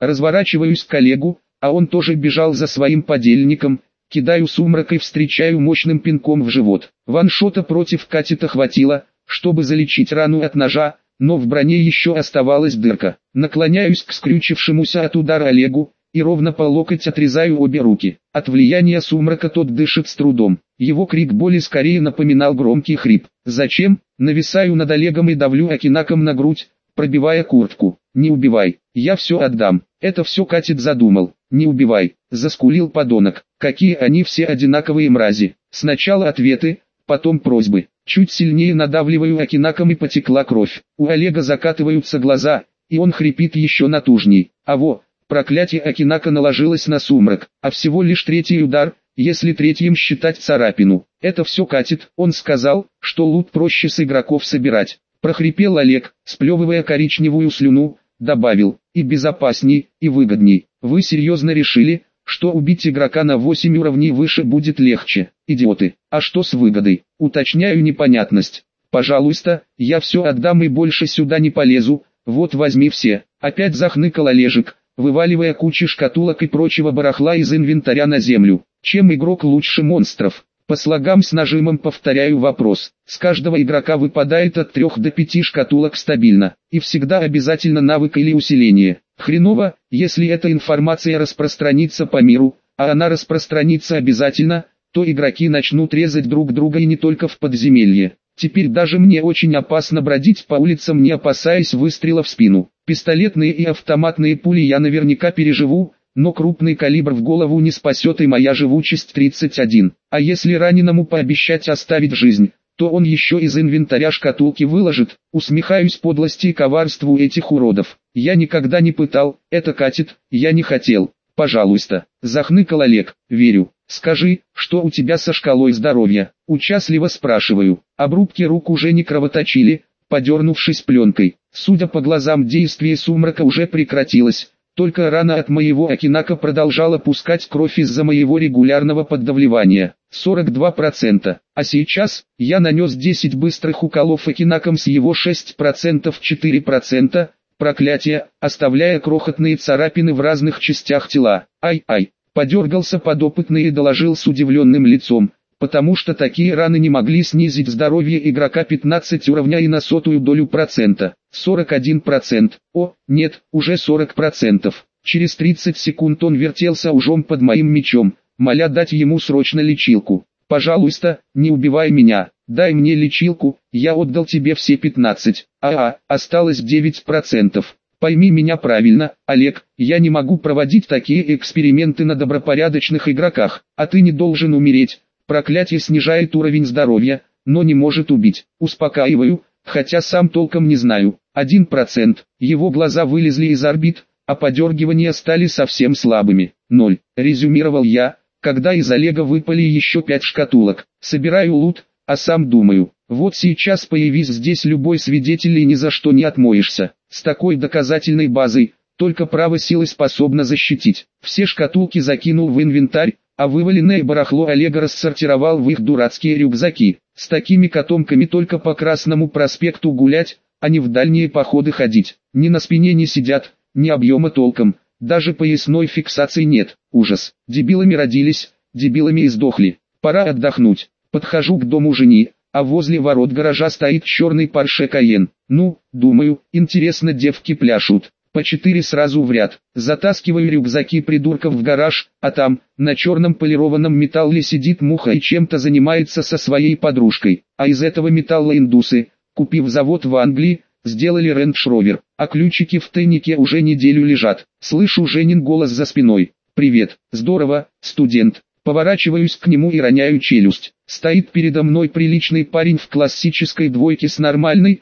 Разворачиваюсь к коллегу, а он тоже бежал за своим подельником. Кидаю сумрак и встречаю мощным пинком в живот. Ваншота против катета хватило, чтобы залечить рану от ножа, но в броне еще оставалась дырка. Наклоняюсь к скрючившемуся от удара Олегу, и ровно по локоть отрезаю обе руки. От влияния сумрака тот дышит с трудом. Его крик боли скорее напоминал громкий хрип. «Зачем?» Нависаю над Олегом и давлю окинаком на грудь, пробивая куртку. «Не убивай, я все отдам». Это все Катет задумал. «Не убивай», заскулил подонок. Какие они все одинаковые мрази. Сначала ответы, потом просьбы. Чуть сильнее надавливаю окинаком и потекла кровь. У Олега закатываются глаза, и он хрипит еще натужней. А во, проклятие окинака наложилось на сумрак, а всего лишь третий удар, если третьим считать царапину. Это все Катет, он сказал, что лут проще с игроков собирать. Прохрипел Олег, сплевывая коричневую слюну, добавил, и безопасней, и выгодней. Вы серьезно решили, что убить игрока на 8 уровней выше будет легче? Идиоты, а что с выгодой? Уточняю непонятность. Пожалуйста, я все отдам и больше сюда не полезу, вот возьми все. Опять захныкал Олежек, вываливая кучи шкатулок и прочего барахла из инвентаря на землю. Чем игрок лучше монстров? По слогам с нажимом повторяю вопрос. С каждого игрока выпадает от 3 до 5 шкатулок стабильно, и всегда обязательно навык или усиление. Хреново, если эта информация распространится по миру, а она распространится обязательно, то игроки начнут резать друг друга и не только в подземелье. Теперь даже мне очень опасно бродить по улицам, не опасаясь выстрела в спину. Пистолетные и автоматные пули я наверняка переживу, но крупный калибр в голову не спасет, и моя живучесть 31. А если раненому пообещать оставить жизнь, то он еще из инвентаря шкатулки выложит. Усмехаюсь подлости и коварству этих уродов. Я никогда не пытал, это Катет, я не хотел. Пожалуйста, захныкал Олег. Верю. Скажи, что у тебя со шкалой здоровья? Участливо спрашиваю. Обрубки рук уже не кровоточили, подернувшись пленкой. Судя по глазам, действие сумрака уже прекратилось. Только рана от моего окинака продолжала пускать кровь из-за моего регулярного поддавливания. 42%. А сейчас, я нанес 10 быстрых уколов окинаком с его 6% 4%, проклятие, оставляя крохотные царапины в разных частях тела. Ай-ай, подергался подопытный и доложил с удивленным лицом, потому что такие раны не могли снизить здоровье игрока 15 уровня и на 0,01%. 41%. О, нет, уже 40%. Через 30 секунд он вертелся ужом под моим мечом, моля дать ему срочно лечилку. «Пожалуйста, не убивай меня, дай мне лечилку, я отдал тебе все 15, осталось 9%. Пойми меня правильно, Олег, я не могу проводить такие эксперименты на добропорядочных игроках, а ты не должен умереть. Проклятие снижает уровень здоровья, но не может убить. Успокаиваю, хотя сам толком не знаю. 1%. Его глаза вылезли из орбит, а подергивания стали совсем слабыми. 0. Резюмировал я, когда из Олега выпали еще 5 шкатулок. Собираю лут, а сам думаю, вот сейчас появись здесь любой свидетель и ни за что не отмоешься. С такой доказательной базой, только право силы способно защитить. Все шкатулки закинул в инвентарь, а вываленное барахло Олега рассортировал в их дурацкие рюкзаки. С такими котомками только по Красному проспекту гулять, а не в дальние походы ходить. Ни на спине не сидят, ни объема толком, даже поясной фиксации нет. Ужас. Дебилами родились, дебилами и сдохли. Пора отдохнуть. Подхожу к дому жени, а возле ворот гаража стоит черный Porsche Cayenne. Ну, думаю, интересно, девки пляшут. По 4 сразу в ряд. Затаскиваю рюкзаки придурков в гараж, а там, на черном полированном металле сидит муха и чем-то занимается со своей подружкой. А из этого металла индусы, купив завод в Англии, сделали Range Rover, а ключики в тайнике уже неделю лежат. Слышу Женин голос за спиной. «Привет, здорово, студент». Поворачиваюсь к нему и роняю челюсть. Стоит передо мной приличный парень в классической двойке с нормальной,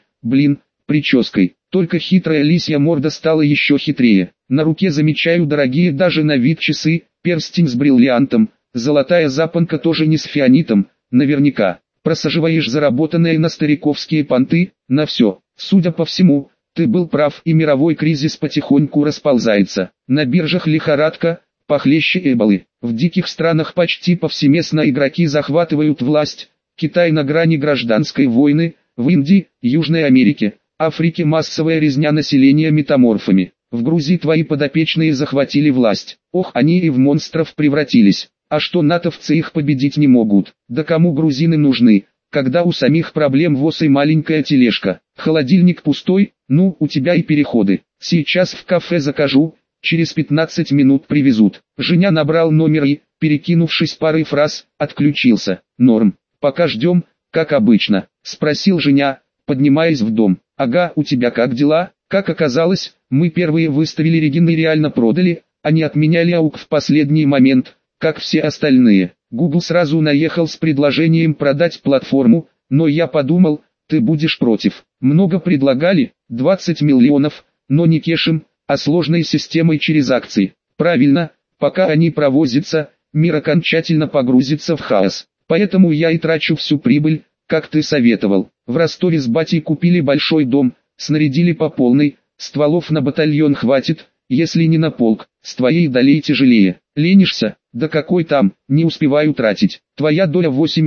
прической. Только хитрая лисья морда стала еще хитрее. На руке замечаю дорогие даже на вид часы, перстень с бриллиантом, золотая запонка тоже не с фианитом, наверняка. Просаживаешь заработанные на стариковские понты, на все. Судя по всему, ты был прав, и мировой кризис потихоньку расползается. На биржах лихорадка, похлеще эболы. В диких странах почти повсеместно игроки захватывают власть. Китай на грани гражданской войны, в Индии, Южной Америке, Африке массовая резня населения метаморфами. В Грузии твои подопечные захватили власть. Ох, они и в монстров превратились. А что натовцы их победить не могут? Да кому грузины нужны, когда у самих проблем ВОЗ и маленькая тележка? Холодильник пустой, ну, у тебя и переходы. Сейчас в кафе закажу, через 15 минут привезут. Женя набрал номер и, перекинувшись парой фраз, отключился. Норм. Пока ждем, как обычно, спросил Женя, поднимаясь в дом. Ага, у тебя как дела? Как оказалось, мы первые выставили регин и реально продали, а не отменяли АУК в последний момент, как все остальные. Google сразу наехал с предложением продать платформу, но я подумал, ты будешь против. Много предлагали, 20 миллионов, но не кешем, а сложной системой через акции. Правильно, пока они провозятся, мир окончательно погрузится в хаос. Поэтому я и трачу всю прибыль, как ты советовал. В Ростове с батей купили большой дом, снарядили по полной, стволов на батальон хватит, если не на полк, с твоей долей тяжелее. Ленишься? Да какой там, не успеваю тратить. Твоя доля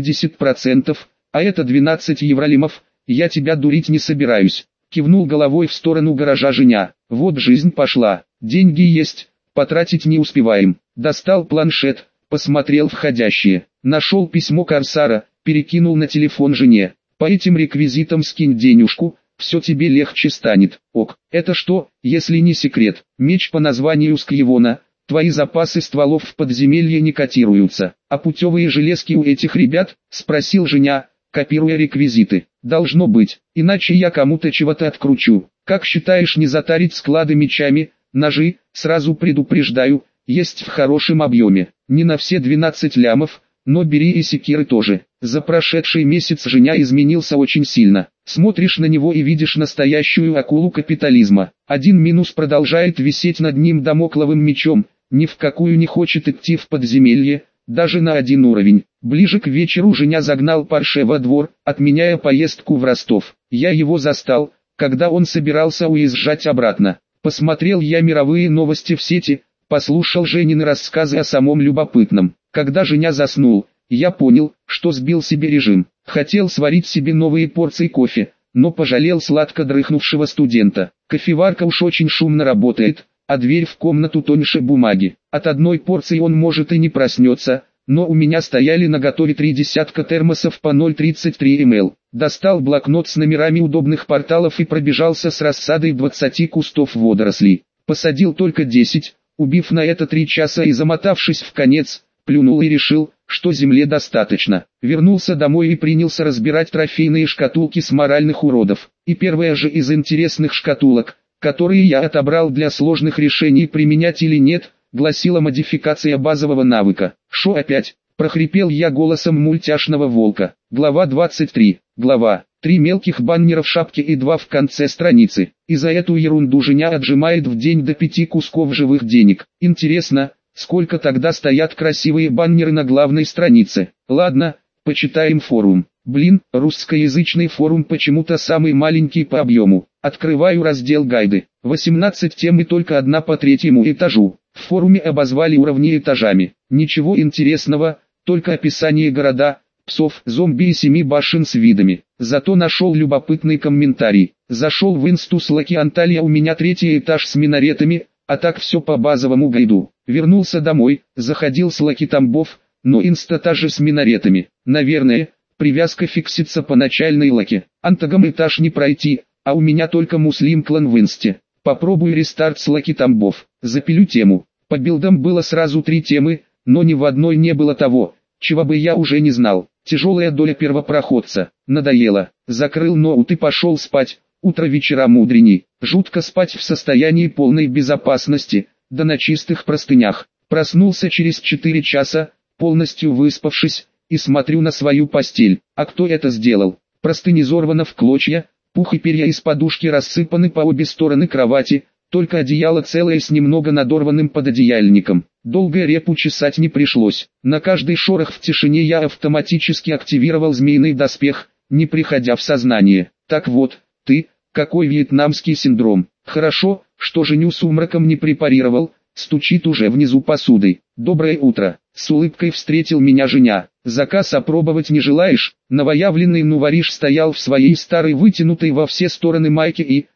80%, а это 12 евролимов, я тебя дурить не собираюсь. Кивнул головой в сторону гаража Женя. Вот жизнь пошла, деньги есть, потратить не успеваем. Достал планшет, посмотрел входящие, нашел письмо Корсара, перекинул на телефон жене. По этим реквизитам скинь денежку, все тебе легче станет. Ок, это что, если не секрет? Меч по названию Скьевона. Твои запасы стволов в подземелье не котируются. А путевые железки у этих ребят? Спросил Женя, копируя реквизиты. Должно быть, иначе я кому-то чего-то откручу. Как считаешь не затарить склады мечами? Ножи, сразу предупреждаю, есть в хорошем объеме. Не на все 12 лямов, но бери и секиры тоже. За прошедший месяц Женя изменился очень сильно. Смотришь на него и видишь настоящую акулу капитализма. Один минус продолжает висеть над ним дамокловым мечом. Ни в какую не хочет идти в подземелье, даже на один уровень. Ближе к вечеру Женя загнал Порше во двор, отменяя поездку в Ростов. Я его застал, когда он собирался уезжать обратно. Посмотрел я мировые новости в сети, послушал Женины рассказы о самом любопытном. Когда Женя заснул, я понял, что сбил себе режим. Хотел сварить себе новые порции кофе, но пожалел сладко дрыхнувшего студента. Кофеварка уж очень шумно работает, а дверь в комнату тоньше бумаги. От одной порции он может и не проснется, но у меня стояли наготове 3 десятка термосов по 0,33 мл. Достал блокнот с номерами удобных порталов и пробежался с рассадой 20 кустов водорослей. Посадил только 10, убив на это 3 часа и замотавшись в конец, плюнул и решил, что земле достаточно. Вернулся домой и принялся разбирать трофейные шкатулки с моральных уродов. И первая же из интересных шкатулок, которые я отобрал для сложных решений применять или нет, гласила модификация базового навыка. «Шо опять?» – прохрипел я голосом мультяшного волка. Глава 23. Глава. 3 мелких баннера в шапке и 2 в конце страницы. И за эту ерунду Женя отжимает в день до 5 кусков живых денег. Интересно, сколько тогда стоят красивые баннеры на главной странице? Ладно, почитаем форум. Блин, русскоязычный форум почему-то самый маленький по объему. Открываю раздел гайды. 18 тем и только одна по 3-му этажу. В форуме обозвали уровни этажами. Ничего интересного, только описание города, псов, зомби и 7 башен с видами. Зато нашел любопытный комментарий. Зашел в инсту Слаки Анталия, у меня 3-й этаж с минаретами, а так все по базовому гайду. Вернулся домой, заходил с Лаки Тамбов, но инста та же с минаретами. Наверное, привязка фиксится по начальной лаке. Антагам этаж не пройти, а у меня только муслим клан в инсте. Попробую рестарт с Лаки Тамбов. Запилю тему. По билдам было сразу 3 темы, но ни в одной не было того, чего бы я уже не знал. Тяжелая доля первопроходца. Надоело. Закрыл ноут и пошел спать. Утро вечера мудреней. Жутко спать в состоянии полной безопасности, да на чистых простынях. Проснулся через 4 часа, полностью выспавшись, и смотрю на свою постель. А кто это сделал? Простыни изорваны в клочья, пух и перья из подушки рассыпаны по обе стороны кровати, только одеяло целое с немного надорванным пододеяльником. Долго репу чесать не пришлось. На каждый шорох в тишине я автоматически активировал змеиный доспех, не приходя в сознание. Так вот, ты, какой вьетнамский синдром. Хорошо, что Женю сумраком не препарировал, стучит уже внизу посудой. Доброе утро. С улыбкой встретил меня Женя. Заказ опробовать не желаешь? Новоявленный нувориш стоял в своей старой вытянутой во все стороны майке и,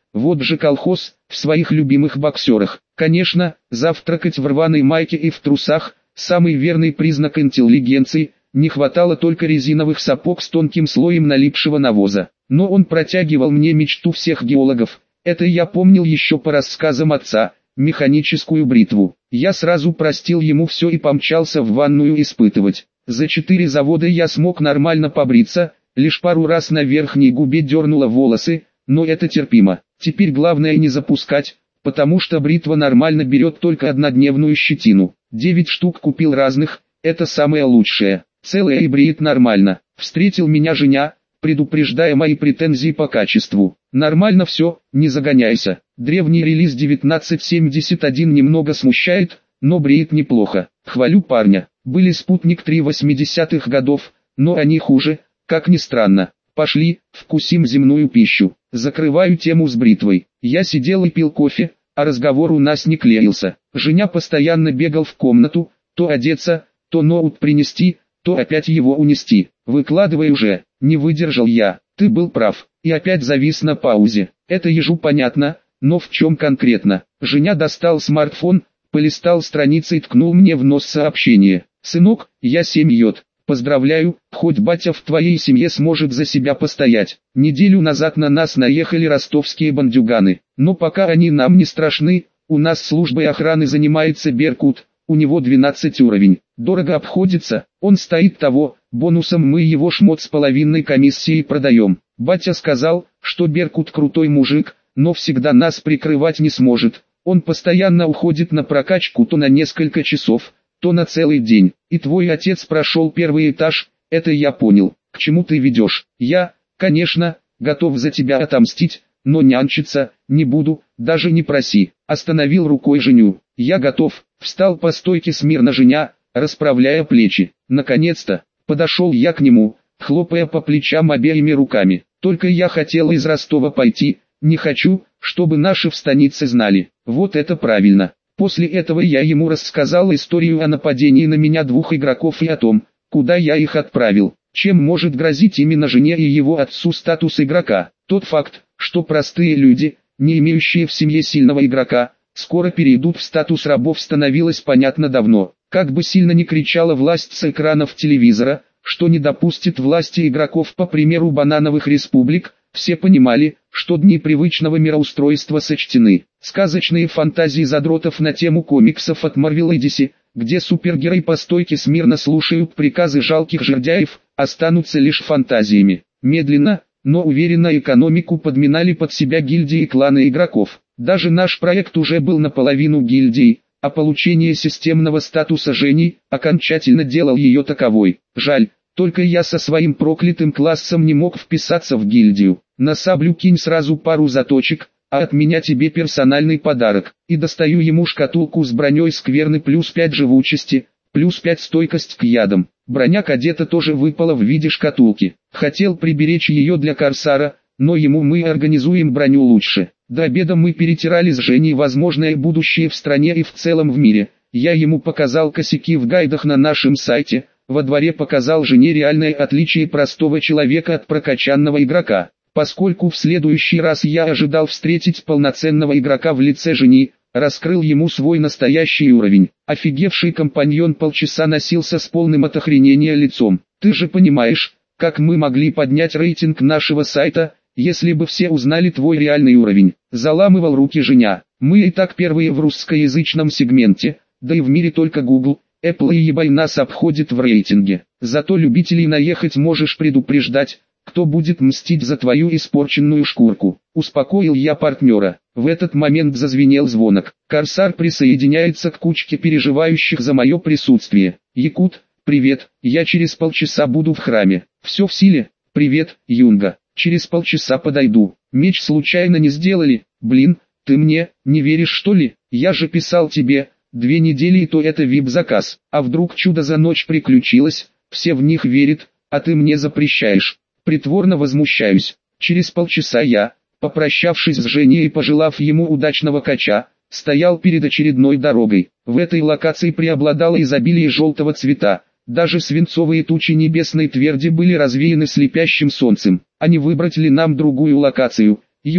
Вот же колхоз, в своих любимых боксерах. Конечно, завтракать в рваной майке и в трусах – самый верный признак интеллигенции, не хватало только резиновых сапог с тонким слоем налипшего навоза. Но он протягивал мне мечту всех геологов, это я помнил еще по рассказам отца, механическую бритву. Я сразу простил ему все и помчался в ванную испытывать. За 4 завода я смог нормально побриться, лишь пару раз на верхней губе дернуло волосы, но это терпимо. Теперь главное не запускать, потому что бритва нормально берет только однодневную щетину. 9 штук купил разных, это самое лучшее. Целая и бреет нормально. Встретил меня Женя, предупреждая мои претензии по качеству. Нормально все, не загоняйся. Древний релиз 1971 немного смущает, но бреет неплохо. Хвалю парня. Были спутник 3 80-х годов, но они хуже, как ни странно. Пошли, вкусим земную пищу. Закрываю тему с бритвой. Я сидел и пил кофе, а разговор у нас не клеился. Женя постоянно бегал в комнату, то одеться, то ноут принести, то опять его унести. Выкладывай уже, не выдержал я. Ты был прав. И опять завис на паузе. Это ежу понятно, но в чем конкретно? Женя достал смартфон, полистал страницы и ткнул мне в нос сообщение. «Сынок, я 7 йод. Поздравляю, хоть батя в твоей семье сможет за себя постоять. Неделю назад на нас наехали ростовские бандюганы. Но пока они нам не страшны, у нас службой охраны занимается Беркут, у него 12 уровень. Дорого обходится, он стоит того, бонусом мы его шмот с половинной комиссией продаем. Батя сказал, что Беркут крутой мужик, но всегда нас прикрывать не сможет. Он постоянно уходит на прокачку то на несколько часов, то на целый день. И твой отец прошел первый этаж, это я понял. К чему ты ведешь? Я, конечно, готов за тебя отомстить, но нянчиться не буду, даже не проси. Остановил рукой Женю. Я готов. Встал по стойке смирно Женя, расправляя плечи. Наконец-то, подошел я к нему, хлопая по плечам обеими руками. Только я хотел из Ростова пойти, не хочу, чтобы наши в станице знали. Вот это правильно. После этого я ему рассказал историю о нападении на меня 2 игроков и о том, куда я их отправил. Чем может грозить именно жене и его отцу статус игрока? Тот факт, что простые люди, не имеющие в семье сильного игрока, скоро перейдут в статус рабов, становилось понятно давно. Как бы сильно ни кричала власть с экранов телевизора, что не допустит власти игроков по примеру банановых республик, все понимали, что дни привычного мироустройства сочтены. Сказочные фантазии задротов на тему комиксов от Marvel и DC, где супергерои по стойке смирно слушают приказы жалких жердяев, останутся лишь фантазиями. Медленно, но уверенно экономику подминали под себя гильдии и кланы игроков. Даже наш проект уже был наполовину гильдией, а получение системного статуса Жени окончательно делал ее таковой. Жаль, только я со своим проклятым классом не мог вписаться в гильдию. На саблю кинь сразу пару заточек, а от меня тебе персональный подарок. И достаю ему шкатулку с броней скверны плюс 5 живучести, плюс 5 стойкость к ядам. Броня кадета тоже выпала в виде шкатулки. Хотел приберечь ее для Корсара, но ему мы организуем броню лучше. До обеда мы перетирали с Женей возможное будущее в стране и в целом в мире. Я ему показал косяки в гайдах на нашем сайте, во дворе показал Жене реальное отличие простого человека от прокачанного игрока. Поскольку в следующий раз я ожидал встретить полноценного игрока в лице Жени, раскрыл ему свой настоящий уровень. Офигевший компаньон полчаса носился с полным от охренения лицом. Ты же понимаешь, как мы могли поднять рейтинг нашего сайта, если бы все узнали твой реальный уровень. Заламывал руки Женя. Мы и так первые в русскоязычном сегменте, да и в мире только Google, Apple и eBay нас обходит в рейтинге. Зато любителей наехать можешь предупреждать, кто будет мстить за твою испорченную шкурку. Успокоил я партнера. В этот момент зазвенел звонок. Корсар присоединяется к кучке переживающих за мое присутствие. Якут, привет, я через полчаса буду в храме. Все в силе? Привет, Юнга. Через полчаса подойду. Меч случайно не сделали? Блин, ты мне не веришь что ли? Я же писал тебе, 2 недели и то это VIP-заказ. А вдруг чудо за ночь приключилось, все в них верят, а ты мне запрещаешь. Притворно возмущаюсь. Через полчаса я, попрощавшись с Женей и пожелав ему удачного кача, стоял перед очередной дорогой. В этой локации преобладало изобилие желтого цвета. Даже свинцовые тучи небесной тверди были развеяны слепящим солнцем. А не выбрать ли нам другую локацию? Юнга,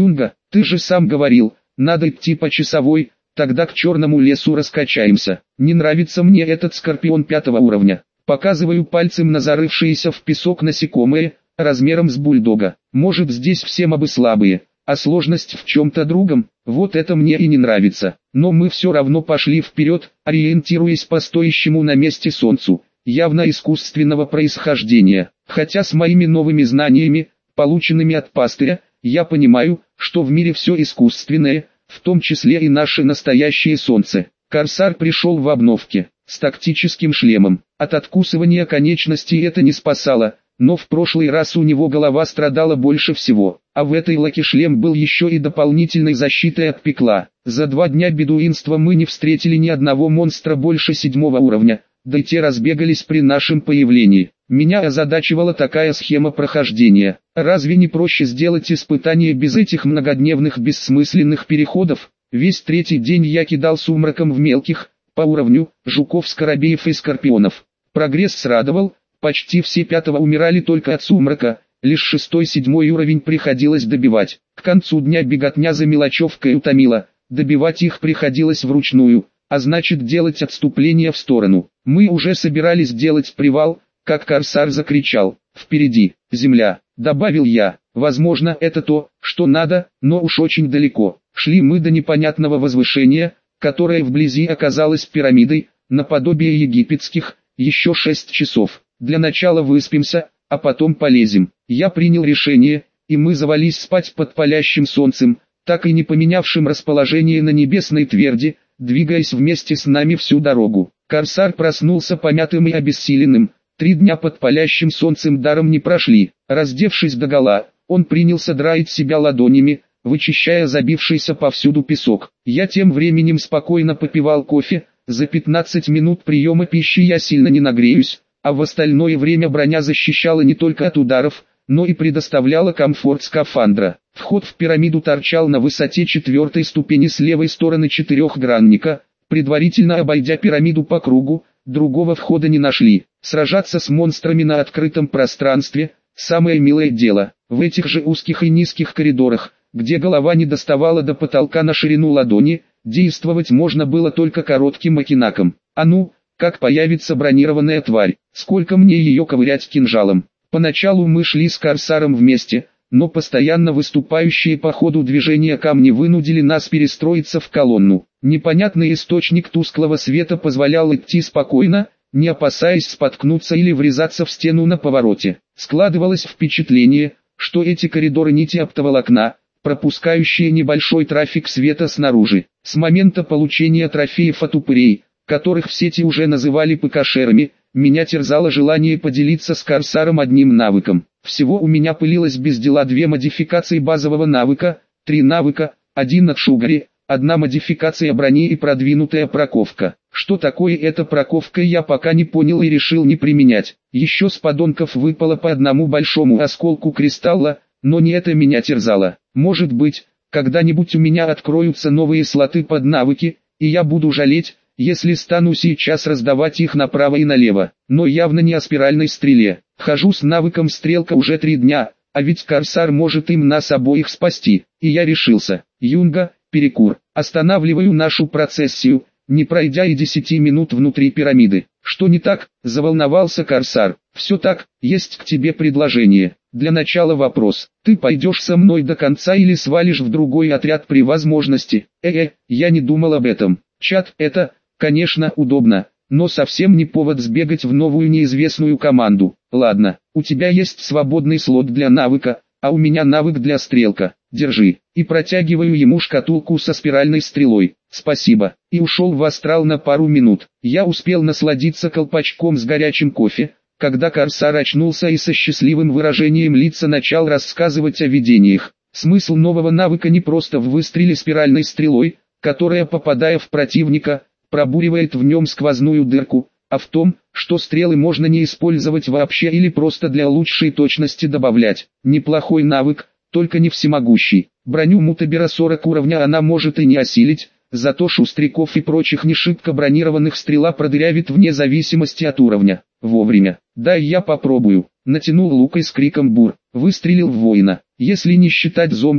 Ты же сам говорил, надо идти по часовой, тогда к черному лесу раскачаемся. Не нравится мне этот скорпион 5-го уровня. Показываю пальцем на зарывшиеся в песок насекомые, размером с бульдога. Может, здесь все мобы слабые, а сложность в чем-то другом, вот это мне и не нравится. Но мы все равно пошли вперед, ориентируясь по стоящему на месте солнцу, явно искусственного происхождения. Хотя с моими новыми знаниями, полученными от пастыря, я понимаю, что в мире все искусственное, в том числе и наше настоящее солнце. Корсар пришел в обновке, с тактическим шлемом. От откусывания конечностей это не спасало, но в прошлый раз у него голова страдала больше всего. А в этой лаке шлем был еще и дополнительной защитой от пекла. За 2 дня бедуинства мы не встретили ни одного монстра больше 7-го уровня, да и те разбегались при нашем появлении. Меня озадачивала такая схема прохождения. Разве не проще сделать испытание без этих многодневных бессмысленных переходов? Весь 3-й день я кидал сумраком в мелких, по уровню, жуков, скоробеев и скорпионов. Прогресс радовал, почти все 5-го умирали только от сумрака, лишь 6-7 уровень приходилось добивать. К концу дня беготня за мелочевкой утомила, добивать их приходилось вручную, а значит делать отступление в сторону. Мы уже собирались делать привал, как Корсар закричал: «Впереди, земля!» Добавил я: «Возможно, это то, что надо, но уж очень далеко». Шли мы до непонятного возвышения, которое вблизи оказалось пирамидой, наподобие египетских. Еще 6 часов. Для начала выспимся, а потом полезем. Я принял решение, и мы завалились спать под палящим солнцем, так и не поменявшим расположение на небесной тверди, двигаясь вместе с нами всю дорогу. Корсар проснулся помятым и обессиленным. 3 дня под палящим солнцем даром не прошли. Раздевшись догола, он принялся драить себя ладонями, вычищая забившийся повсюду песок. Я тем временем спокойно попивал кофе. За 15 минут приема пищи я сильно не нагреюсь, а в остальное время броня защищала не только от ударов, но и предоставляла комфорт скафандра. Вход в пирамиду торчал на высоте 4-й ступени с левой стороны четырехгранника. Предварительно обойдя пирамиду по кругу, другого входа не нашли. Сражаться с монстрами на открытом пространстве – самое милое дело. В этих же узких и низких коридорах, где голова не доставала до потолка на ширину ладони, действовать можно было только коротким окинаком. А ну, как появится бронированная тварь, сколько мне ее ковырять кинжалом. Поначалу мы шли с Корсаром вместе, но постоянно выступающие по ходу движения камни вынудили нас перестроиться в колонну. Непонятный источник тусклого света позволял идти спокойно, не опасаясь споткнуться или врезаться в стену на повороте. Складывалось впечатление, что эти коридоры нити оптоволокна, пропускающие небольшой трафик света снаружи. С момента получения трофеев от упырей, которых в сети уже называли ПКшерами, меня терзало желание поделиться с Корсаром одним навыком. Всего у меня пылилось без дела 2 модификации базового навыка, 3 навыка, 1 от Шугари, 1 модификация брони и продвинутая проковка. Что такое эта проковка, я пока не понял и решил не применять. Еще с подонков выпало по одному большому осколку кристалла, но не это меня терзало. Может быть, когда-нибудь у меня откроются новые слоты под навыки, и я буду жалеть, если стану сейчас раздавать их направо и налево. Но явно не о спиральной стреле. Хожу с навыком стрелка уже 3 дня, а ведь Корсар может им нас обоих спасти. И я решился. Юнга, перекур. Останавливаю нашу процессию, не пройдя и 10 минут внутри пирамиды. Что не так? Заволновался Корсар. Все так, есть к тебе предложение. Для начала вопрос. Ты пойдешь со мной до конца или свалишь в другой отряд при возможности? Я не думал об этом. Чат, это, конечно, удобно, но совсем не повод сбегать в новую неизвестную команду. Ладно, у тебя есть свободный слот для навыка, а у меня навык для стрелка. Держи. И протягиваю ему шкатулку со спиральной стрелой. Спасибо. И ушел в астрал на пару минут. Я успел насладиться колпачком с горячим кофе, когда Корсар очнулся и со счастливым выражением лица начал рассказывать о видениях. Смысл нового навыка не просто в выстреле спиральной стрелой, которая, попадая в противника, пробуривает в нем сквозную дырку, а в том, что стрелы можно не использовать вообще или просто для лучшей точности добавлять. Неплохой навык, только не всемогущий. Броню Мутабера 40 уровня она может и не осилить, зато шустряков и прочих не шибко бронированных стрела продырявит вне зависимости от уровня. Вовремя. Дай я попробую. Натянул лукой с криком бур. Выстрелил в воина. Если не считать зомби,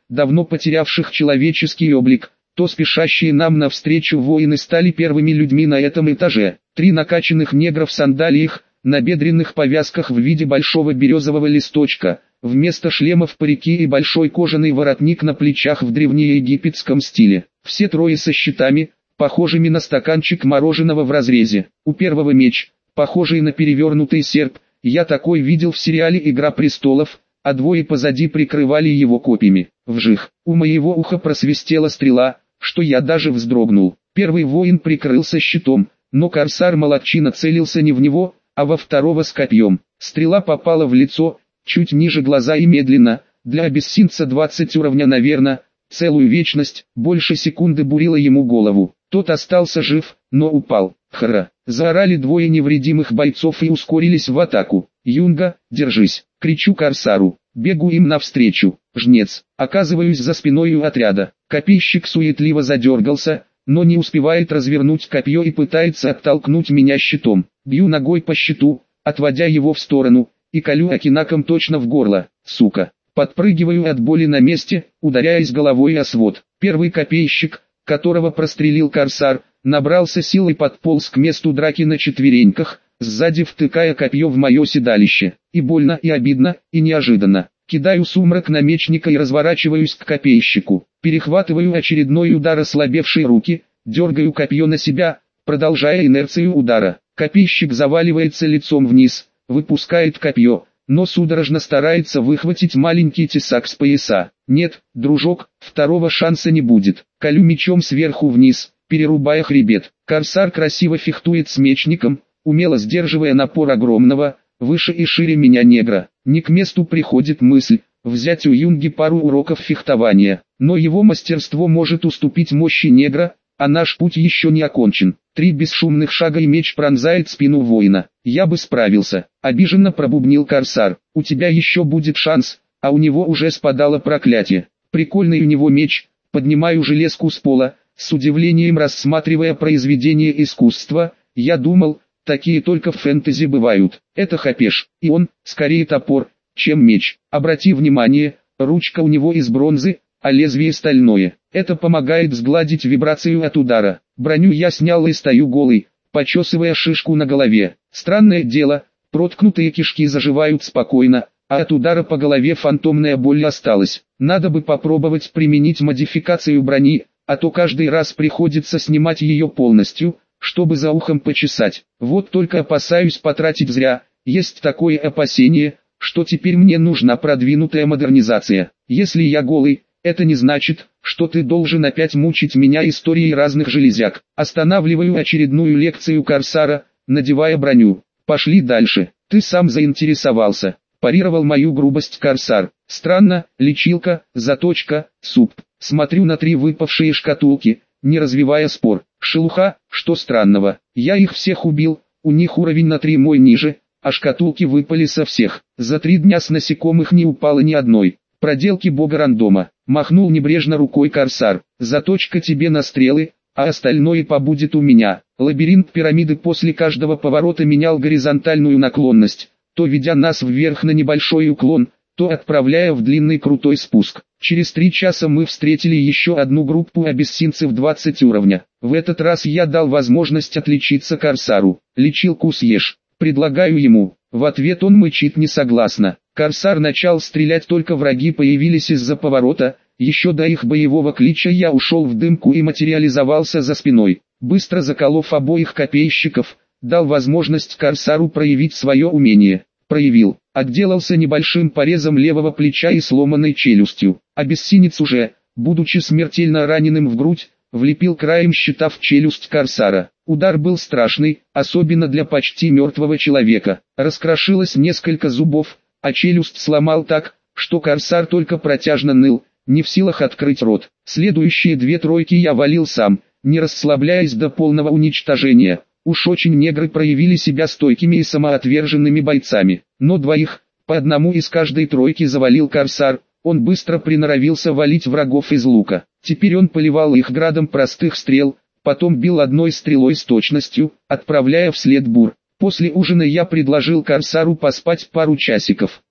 давно потерявших человеческий облик, то спешащие нам навстречу воины стали первыми людьми на этом этаже. 3 накачанных негра в сандалиях, на бедренных повязках в виде большого березового листочка, вместо шлемов парики и большой кожаный воротник на плечах в древнеегипетском стиле. Все 3 со щитами, похожими на стаканчик мороженого в разрезе. У первого меч, похожий на перевернутый серп, я такой видел в сериале «Игра престолов», а 2 позади прикрывали его копьями. Вжих, у моего уха просвистела стрела, что я даже вздрогнул. Первый воин прикрылся щитом, но корсар-молодчина целился не в него, а во второго с копьем. Стрела попала в лицо, чуть ниже глаза и медленно, для абиссинца 20 уровня наверное, целую вечность, больше секунды бурила ему голову. Тот остался жив, но упал. Хра! Заорали 2 невредимых бойцов и ускорились в атаку. «Юнга, держись!» — кричу корсару. Бегу им навстречу. Жнец. Оказываюсь за спиной у отряда. Копейщик суетливо задергался, но не успевает развернуть копье и пытается оттолкнуть меня щитом. Бью ногой по щиту, отводя его в сторону, и колю окинаком точно в горло. Сука. Подпрыгиваю от боли на месте, ударяясь головой о свод. Первый копейщик, которого прострелил корсар, набрался сил и подполз к месту драки на четвереньках, сзади втыкая копье в мое седалище. И больно, и обидно, и неожиданно. Кидаю сумрак на мечника и разворачиваюсь к копейщику. Перехватываю очередной удар ослабевшей руки, дергаю копье на себя, продолжая инерцию удара. Копейщик заваливается лицом вниз, выпускает копье, но судорожно старается выхватить маленький тесак с пояса. Нет, дружок, второго шанса не будет. Колю мечом сверху вниз, перерубая хребет. Корсар красиво фехтует с мечником, умело сдерживая напор огромного, выше и шире меня негра. Не к месту приходит мысль взять у Юнги пару уроков фехтования, но его мастерство может уступить мощи негра, а наш путь еще не окончен. 3 бесшумных шага и меч пронзает спину воина. Я бы справился, обиженно пробубнил корсар. У тебя еще будет шанс, а у него уже спадало проклятие. Прикольный у него меч, поднимаю железку с пола, с удивлением рассматривая произведение искусства. Я думал, такие только в фэнтези бывают. Это хапеш, и он, скорее топор, чем меч. Обрати внимание, ручка у него из бронзы, а лезвие стальное. Это помогает сгладить вибрацию от удара. Броню я снял и стою голый, почесывая шишку на голове. Странное дело, проткнутые кишки заживают спокойно, а от удара по голове фантомная боль осталась. Надо бы попробовать применить модификацию брони, а то каждый раз приходится снимать ее полностью, чтобы за ухом почесать. Вот только опасаюсь потратить зря. Есть такое опасение, что теперь мне нужна продвинутая модернизация. Если я голый, это не значит, что ты должен опять мучить меня историей разных железяк. Останавливаю очередную лекцию корсара, надевая броню. Пошли дальше. Ты сам заинтересовался. Парировал мою грубость корсар. Странно, лечилка, заточка, суп. Смотрю на 3 выпавшие шкатулки, не развивая спор. Шелуха, что странного. Я их всех убил, у них уровень на 3 мой ниже, а шкатулки выпали со всех. За 3 дня с насекомых не упало ни одной. Проделки бога рандома. Махнул небрежно рукой корсар. Заточка тебе на стрелы, а остальное побудет у меня. Лабиринт пирамиды после каждого поворота менял горизонтальную наклонность, то ведя нас вверх на небольшой уклон, то отправляя в длинный крутой спуск. Через 3 часа мы встретили еще одну группу абиссинцев 20 уровня. В этот раз я дал возможность отличиться корсару. Лечилку съешь. Предлагаю ему. В ответ он мычит не согласно. Корсар начал стрелять, только враги появились из-за поворота. Еще до их боевого клича я ушел в дымку и материализовался за спиной. Быстро заколов обоих копейщиков, дал возможность корсару проявить свое умение. Проявил. Отделался небольшим порезом левого плеча и сломанной челюстью. Абиссинец уже, будучи смертельно раненым в грудь, влепил краем щита в челюсть корсара. Удар был страшный, особенно для почти мертвого человека. Раскрошилось несколько зубов, а челюсть сломал так, что корсар только протяжно ныл, не в силах открыть рот. Следующие 2 тройки я валил сам, не расслабляясь до полного уничтожения. Уж очень негры проявили себя стойкими и самоотверженными бойцами. Но 2, по одному из каждой тройки завалил корсар. Он быстро приноровился валить врагов из лука. Теперь он поливал их градом простых стрел, потом бил одной стрелой с точностью, отправляя вслед бур. После ужина я предложил корсару поспать пару часиков.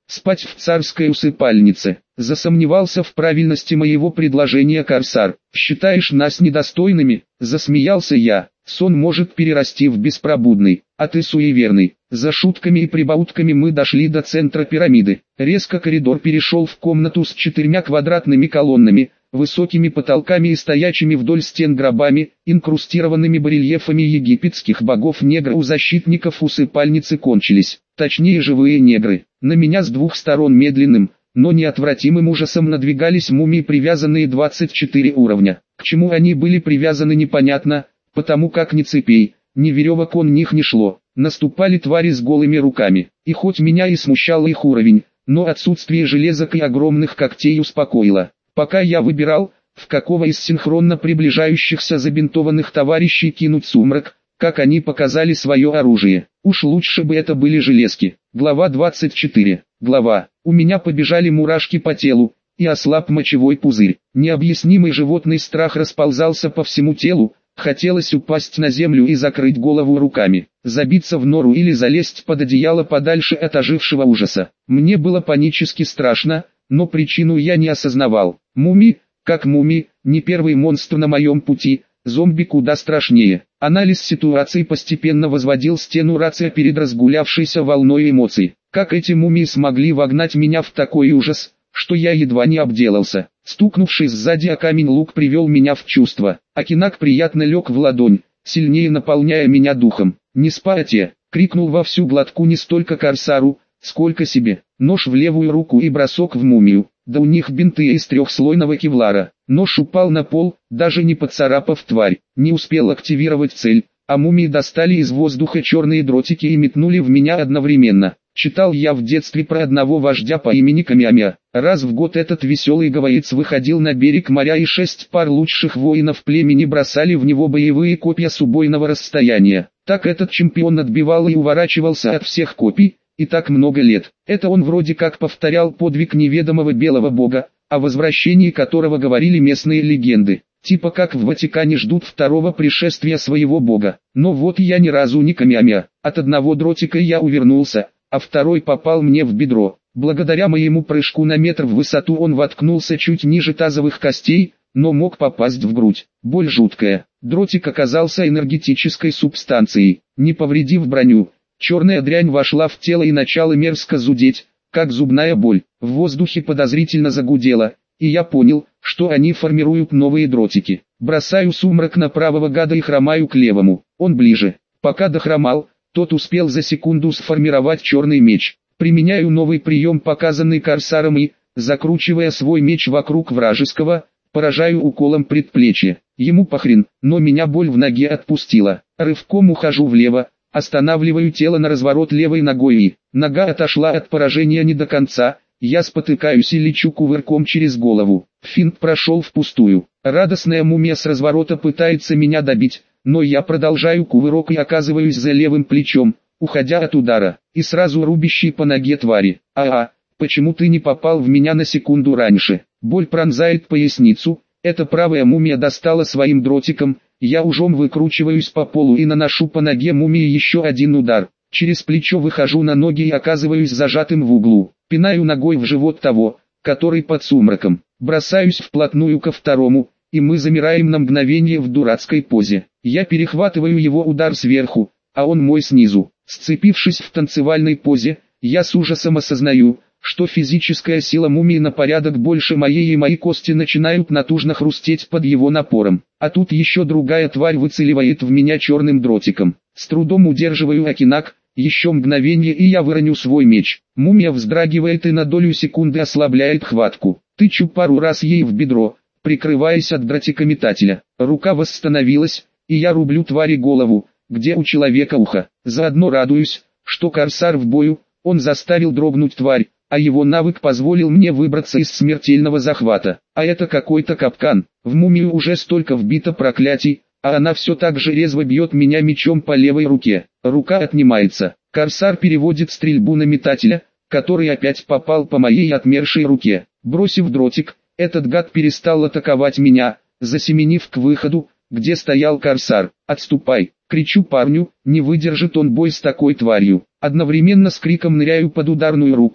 спать в царской усыпальнице. Засомневался в правильности моего предложения Корсар. «Считаешь нас недостойными?» – засмеялся я. «Сон может перерасти в беспробудный, а ты суеверный». За шутками и прибаутками мы дошли до центра пирамиды. Резко коридор перешел в комнату с 4 квадратными колоннами, высокими потолками и стоячими вдоль стен гробами, инкрустированными барельефами египетских богов. Негры у защитников усыпальницы кончились, точнее живые негры. На меня с двух сторон медленным, но неотвратимым ужасом надвигались мумии, привязанные 24 уровня. К чему они были привязаны непонятно, потому как ни цепей, ни веревок у них не шло. Наступали твари с голыми руками, и хоть меня и смущал их уровень, но отсутствие железок и огромных когтей успокоило. Пока я выбирал, в какого из синхронно приближающихся забинтованных товарищей кинуть сумрак, как они показали свое оружие. Уж лучше бы это были железки. Глава 24. Глава. У меня побежали мурашки по телу, и ослаб мочевой пузырь. Необъяснимый животный страх расползался по всему телу. Хотелось упасть на землю и закрыть голову руками, забиться в нору или залезть под одеяло подальше от ожившего ужаса. Мне было панически страшно, но причину я не осознавал. Мумии, как мумии, не первый монстр на моем пути, зомби куда страшнее. Анализ ситуации постепенно возводил стену рация перед разгулявшейся волной эмоций. Как эти мумии смогли вогнать меня в такой ужас, что я едва не обделался. Стукнувшись сзади о камень, лук привел меня в чувство. Акинак приятно лег в ладонь, сильнее наполняя меня духом. «Не спайте!» — крикнул во всю глотку не столько Корсару, сколько себе. Нож в левую руку и бросок в мумию. Да у них бинты из трехслойного кевлара. Нож упал на пол, даже не поцарапав тварь. Не успел активировать цель, а мумии достали из воздуха черные дротики и метнули в меня одновременно. Читал я в детстве про одного вождя по имени Камиамя. Раз в год этот веселый гаваец выходил на берег моря, и 6 пар лучших воинов племени бросали в него боевые копья с убойного расстояния. Так этот чемпион отбивал и уворачивался от всех копий, и так много лет. Это он вроде как повторял подвиг неведомого белого бога, о возвращении которого говорили местные легенды. Типа как в Ватикане ждут второго пришествия своего бога. Но вот я ни разу не Камиамя. От одного дротика я увернулся, а второй попал мне в бедро. Благодаря моему прыжку на метр в высоту он воткнулся чуть ниже тазовых костей, но мог попасть в грудь. Боль жуткая. Дротик оказался энергетической субстанцией, не повредив броню. Черная дрянь вошла в тело и начала мерзко зудеть, как зубная боль. В воздухе подозрительно загудело, и я понял, что они формируют новые дротики. Бросаю сумрак на правого гада и хромаю к левому. Он ближе. Пока дохромал, тот успел за секунду сформировать черный меч. Применяю новый прием, показанный Корсаром, и, закручивая свой меч вокруг вражеского, поражаю уколом предплечья. Ему похрен, но меня боль в ноге отпустила. Рывком ухожу влево, останавливаю тело на разворот левой ногой, и нога отошла от поражения не до конца. Я спотыкаюсь и лечу кувырком через голову. Финт прошел впустую. Радостная мумия с разворота пытается меня добить, но я продолжаю кувырок и оказываюсь за левым плечом, уходя от удара, и сразу рубящий по ноге твари. Почему ты не попал в меня на секунду раньше? Боль пронзает поясницу. Эта правая мумия достала своим дротиком. Я ужом выкручиваюсь по полу и наношу по ноге мумии еще один удар. Через плечо выхожу на ноги и оказываюсь зажатым в углу. Пинаю ногой в живот того, который под сумраком. Бросаюсь вплотную ко второму, и мы замираем на мгновение в дурацкой позе. Я перехватываю его удар сверху, а он мой снизу. Сцепившись в танцевальной позе, я с ужасом осознаю, что физическая сила мумии на порядок больше моей, и мои кости начинают натужно хрустеть под его напором. А тут еще другая тварь выцеливает в меня черным дротиком. С трудом удерживаю Акинак, еще мгновение и я выроню свой меч. Мумия вздрагивает и на долю секунды ослабляет хватку. Тычу пару раз ей в бедро, прикрываясь от дротикометателя. Рука восстановилась, и я рублю твари голову, где у человека ухо. Заодно радуюсь, что Корсар в бою, он заставил дрогнуть тварь, а его навык позволил мне выбраться из смертельного захвата. А это какой-то капкан. В мумию уже столько вбито проклятий, а она все так же резво бьет меня мечом по левой руке. Рука отнимается. Корсар переводит стрельбу на метателя, который опять попал по моей отмершей руке. Бросив дротик, этот гад перестал атаковать меня, засеменив к выходу, где стоял Корсар. «Отступай!» — кричу парню, не выдержит он бой с такой тварью. Одновременно с криком ныряю под ударную руку,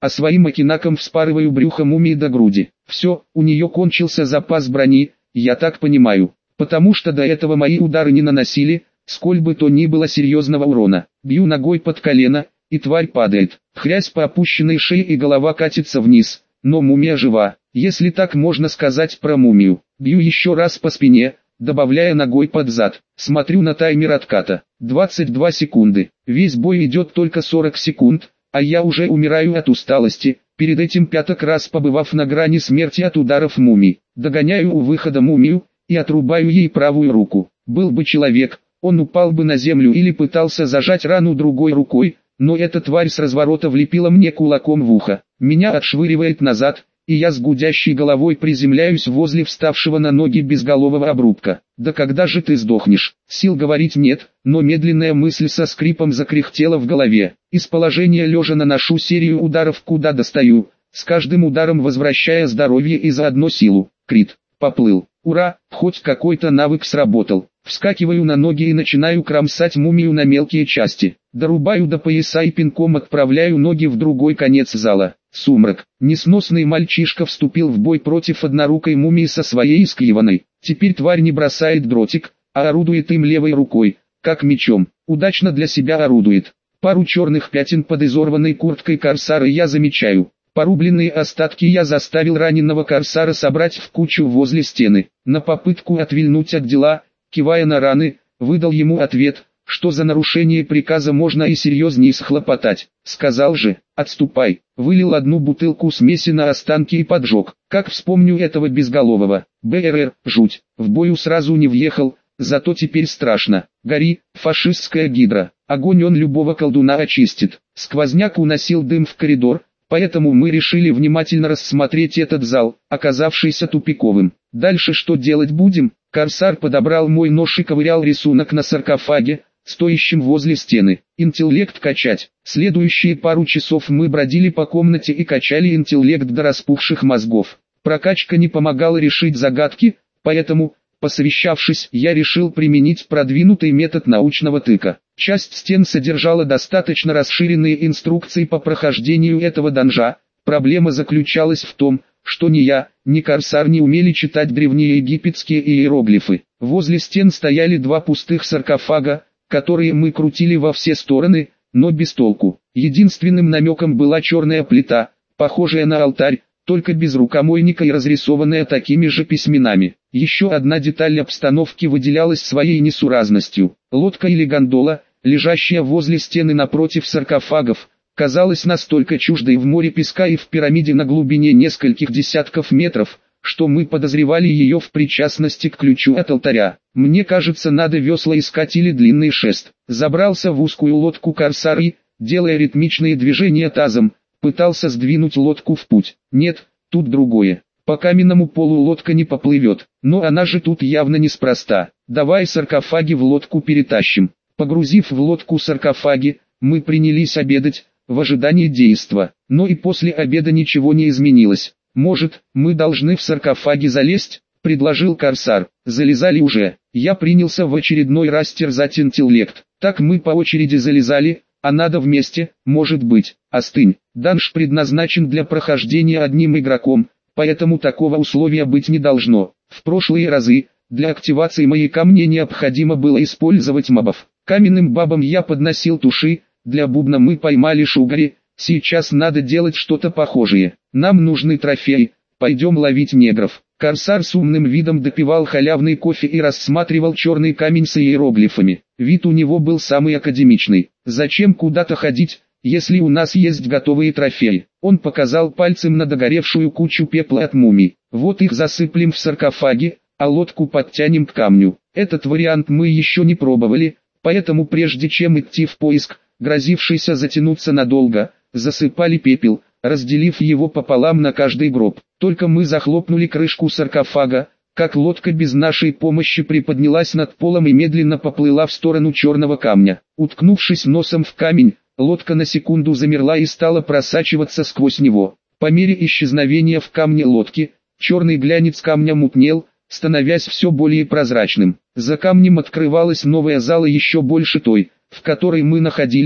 а своим окинаком вспарываю брюхо мумии до груди. Все, у нее кончился запас брони, я так понимаю, потому что до этого мои удары не наносили, сколь бы то ни было серьезного урона. Бью ногой под колено, и тварь падает. Хрясь по опущенной шее и голова катится вниз, но мумия жива, если так можно сказать про мумию. Бью еще раз по спине, добавляя ногой под зад. Смотрю на таймер отката. 22 секунды. Весь бой идет только 40 секунд, а я уже умираю от усталости, перед этим 5 раз побывав на грани смерти от ударов мумий. Догоняю у выхода мумию, и отрубаю ей правую руку. Был бы человек, он упал бы на землю или пытался зажать рану другой рукой, но эта тварь с разворота влепила мне кулаком в ухо. Меня отшвыривает назад, и я с гудящей головой приземляюсь возле вставшего на ноги безголового обрубка. Да когда же ты сдохнешь? Сил говорить нет, но медленная мысль со скрипом закряхтела в голове. Из положения лежа наношу серию ударов куда достаю, с каждым ударом возвращая здоровье и заодно силу. Крит. Поплыл. Ура, хоть какой-то навык сработал. Вскакиваю на ноги и начинаю кромсать мумию на мелкие части. Дорубаю до пояса и пинком отправляю ноги в другой конец зала. Сумрак. Несносный мальчишка вступил в бой против однорукой мумии со своей искриванной. Теперь тварь не бросает дротик, а орудует им левой рукой, как мечом. Удачно для себя орудует. Пару черных пятен под изорванной курткой корсара я замечаю. Порубленные остатки я заставил раненого корсара собрать в кучу возле стены. На попытку отвильнуть от дела, кивая на раны, выдал ему ответ, что за нарушение приказа можно и серьезнее схлопотать. Сказал же, отступай, вылил одну бутылку смеси на останки и поджег. Как вспомню этого безголового. БРР, жуть, в бою сразу не въехал, зато теперь страшно. Гори, фашистская гидра, огонь он любого колдуна очистит. Сквозняк уносил дым в коридор, поэтому мы решили внимательно рассмотреть этот зал, оказавшийся тупиковым. Дальше что делать будем? Корсар подобрал мой нож и ковырял рисунок на саркофаге, стоящем возле стены. Интеллект качать. Следующие пару часов мы бродили по комнате и качали интеллект до распухших мозгов. Прокачка не помогала решить загадки, поэтому, посовещавшись, я решил применить продвинутый метод научного тыка. Часть стен содержала достаточно расширенные инструкции по прохождению этого данжа. Проблема заключалась в том, что ни я, ни корсар не умели читать древнеегипетские иероглифы. Возле стен стояли два пустых саркофага, которые мы крутили во все стороны, но без толку. Единственным намеком была черная плита, похожая на алтарь, только без рукомойника и разрисованная такими же письменами. Еще одна деталь обстановки выделялась своей несуразностью. Лодка или гондола, лежащая возле стены напротив саркофагов, казалась настолько чуждой в море песка и в пирамиде на глубине нескольких десятков метров, что мы подозревали ее в причастности к ключу от алтаря. Мне кажется, надо весла искать или длинный шест. Забрался в узкую лодку корсар и, делая ритмичные движения тазом, пытался сдвинуть лодку в путь. Нет, тут другое. По каменному полу лодка не поплывет, но она же тут явно неспроста. Давай саркофаги в лодку перетащим. Погрузив в лодку саркофаги, мы принялись обедать, в ожидании действа. Но и после обеда ничего не изменилось. «Может, мы должны в саркофаги залезть?» – предложил корсар. Залезали уже. Я принялся в очередной раз терзать интеллект. Так мы по очереди залезали, а надо вместе, может быть. Остынь. Данж предназначен для прохождения одним игроком, поэтому такого условия быть не должно. В прошлые разы, для активации маяка мне необходимо было использовать мобов. Каменным бабам я подносил туши, для бубна мы поймали шугари, сейчас надо делать что-то похожее. Нам нужны трофеи, пойдем ловить негров. Корсар с умным видом допивал халявный кофе и рассматривал черный камень с иероглифами. Вид у него был самый академичный. Зачем куда-то ходить, если у нас есть готовые трофеи? Он показал пальцем на догоревшую кучу пепла от мумий. Вот их засыплем в саркофаги, а лодку подтянем к камню. Этот вариант мы еще не пробовали, поэтому прежде чем идти в поиск, грозившийся затянуться надолго, засыпали пепел, разделив его пополам на каждый гроб. Только мы захлопнули крышку саркофага, как лодка без нашей помощи приподнялась над полом и медленно поплыла в сторону черного камня. Уткнувшись носом в камень, лодка на секунду замерла и стала просачиваться сквозь него. По мере исчезновения в камне лодки, черный глянец камня мутнел, становясь все более прозрачным. За камнем открывалась новая зала еще больше той, в которой мы находились,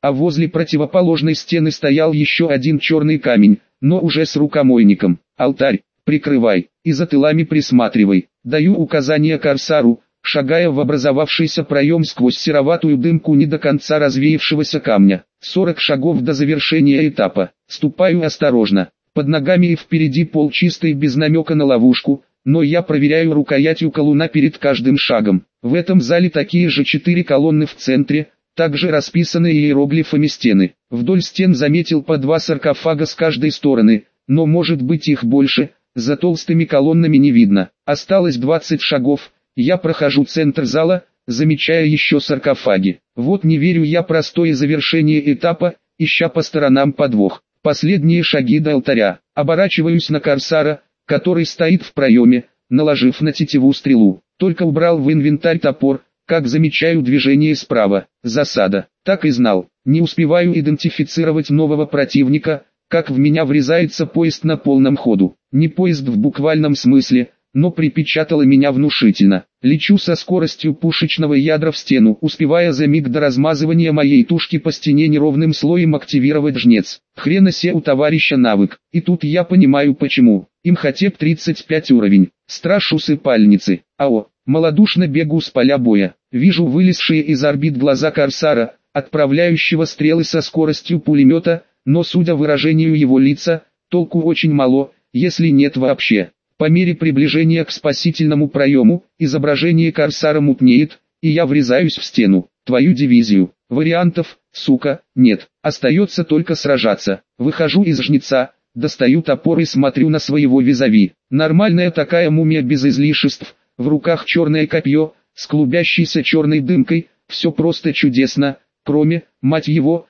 а возле противоположной стены стоял еще один черный камень, но уже с рукомойником. «Алтарь, прикрывай, и за тылами присматривай», даю указание корсару, шагая в образовавшийся проем сквозь сероватую дымку не до конца развеявшегося камня. 40 шагов до завершения этапа. Ступаю осторожно. Под ногами и впереди пол чистый без намека на ловушку, но я проверяю рукоятью колуна перед каждым шагом. В этом зале такие же 4 колонны в центре, также расписаны иероглифами стены. Вдоль стен заметил по 2 саркофага с каждой стороны, но может быть их больше, за толстыми колоннами не видно. Осталось 20 шагов. Я прохожу центр зала, замечая еще саркофаги. Вот не верю я простое завершение этапа, ища по сторонам подвох. Последние шаги до алтаря. Оборачиваюсь на корсара, который стоит в проеме, наложив на тетиву стрелу. Только убрал в инвентарь топор, как замечаю движение справа. Засада. Так и знал. Не успеваю идентифицировать нового противника, как в меня врезается поезд на полном ходу. Не поезд в буквальном смысле, но припечатало меня внушительно. Лечу со скоростью пушечного ядра в стену, успевая за миг до размазывания моей тушки по стене неровным слоем активировать жнец. Хрена се у товарища навык. И тут я понимаю почему. Имхотеп 35 уровень. Страж усыпальницы. АО. Малодушно бегу с поля боя. Вижу вылезшие из орбит глаза корсара, отправляющего стрелы со скоростью пулемета, но судя выражению его лица, толку очень мало, если нет вообще. По мере приближения к спасительному проему, изображение корсара мутнеет, и я врезаюсь в стену. Твою дивизию. Вариантов, сука, нет. Остается только сражаться. Выхожу из жнеца, достаю топор и смотрю на своего визави. Нормальная такая мумия без излишеств, в руках черное копье, с клубящейся черной дымкой, все просто чудесно, кроме, мать его,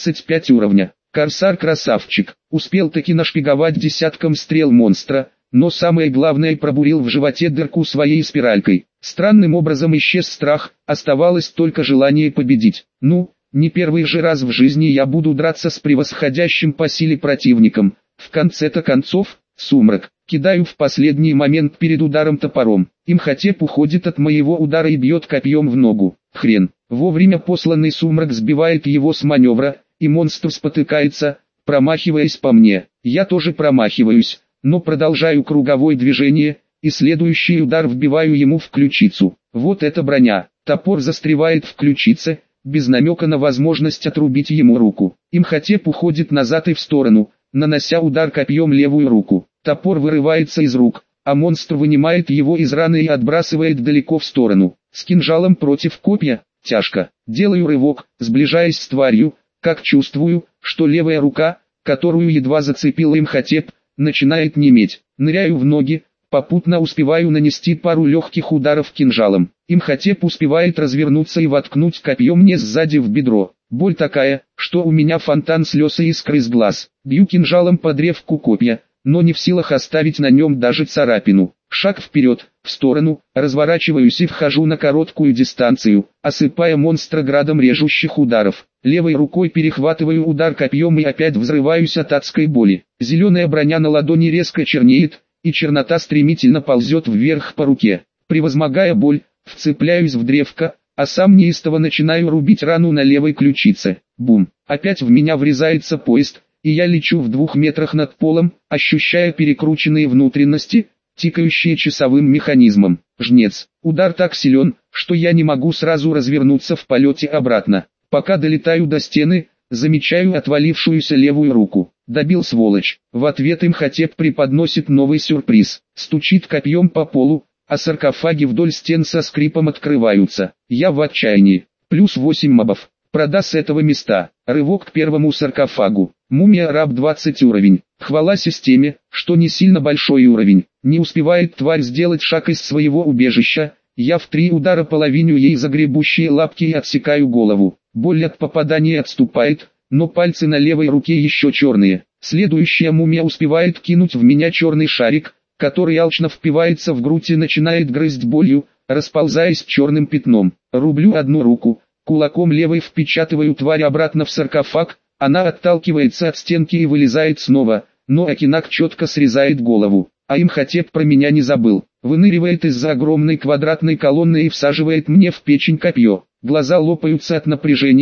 35 уровня. Корсар красавчик, успел таки нашпиговать десятком стрел монстра, но самое главное пробурил в животе дырку своей спиралькой. Странным образом исчез страх, оставалось только желание победить. Ну, не первый же раз в жизни я буду драться с превосходящим по силе противником. В конце-то концов, сумрак. Кидаю в последний момент перед ударом топором. Имхотеп уходит от моего удара и бьет копьем в ногу. Хрен. Вовремя посланный сумрак сбивает его с маневра, и монстр спотыкается, промахиваясь по мне. Я тоже промахиваюсь, но продолжаю круговое движение, и следующий удар вбиваю ему в ключицу. Вот это броня. Топор застревает в ключице, без намека на возможность отрубить ему руку. Имхотеп уходит назад и в сторону, нанося удар копьем левую руку. Топор вырывается из рук, а монстр вынимает его из раны и отбрасывает далеко в сторону. С кинжалом против копья, тяжко. Делаю рывок, сближаясь с тварью, как чувствую, что левая рука, которую едва зацепил Имхотеп, начинает неметь. Ныряю в ноги, попутно успеваю нанести пару легких ударов кинжалом. Имхотеп успевает развернуться и воткнуть копье мне сзади в бедро. Боль такая, что у меня фонтан слез и искры из глаз. Бью кинжалом по древку копья, но не в силах оставить на нем даже царапину. Шаг вперед, в сторону, разворачиваюсь и вхожу на короткую дистанцию, осыпая монстра градом режущих ударов. Левой рукой перехватываю удар копьем и опять взрываюсь от адской боли. Зеленая броня на ладони резко чернеет, и чернота стремительно ползет вверх по руке. Превозмогая боль, вцепляюсь в древко, а сам неистово начинаю рубить рану на левой ключице. Бум! Опять в меня врезается поезд, и я лечу в 2 метрах над полом, ощущая перекрученные внутренности, тикающие часовым механизмом. Жнец. Удар так силен, что я не могу сразу развернуться в полете обратно. Пока долетаю до стены, замечаю отвалившуюся левую руку. Добил сволочь. В ответ Имхотеп преподносит новый сюрприз. Стучит копьем по полу, а саркофаги вдоль стен со скрипом открываются. Я в отчаянии. Плюс 8 мобов. Прода с этого места. Рывок к первому саркофагу. Мумия-раб 20 уровень. Хвала системе, что не сильно большой уровень. Не успевает тварь сделать шаг из своего убежища. Я в 3 удара половиню ей загребущие лапки и отсекаю голову. Боль от попадания отступает, но пальцы на левой руке еще черные. Следующая мумия успевает кинуть в меня черный шарик, который алчно впивается в грудь и начинает грызть болью, расползаясь черным пятном. Рублю одну руку, кулаком левой впечатываю тварь обратно в саркофаг, она отталкивается от стенки и вылезает снова, но Акинак четко срезает голову. А Имхотеп про меня не забыл. Выныривает из-за огромной квадратной колонны и всаживает мне в печень копье. Глаза лопаются от напряжения,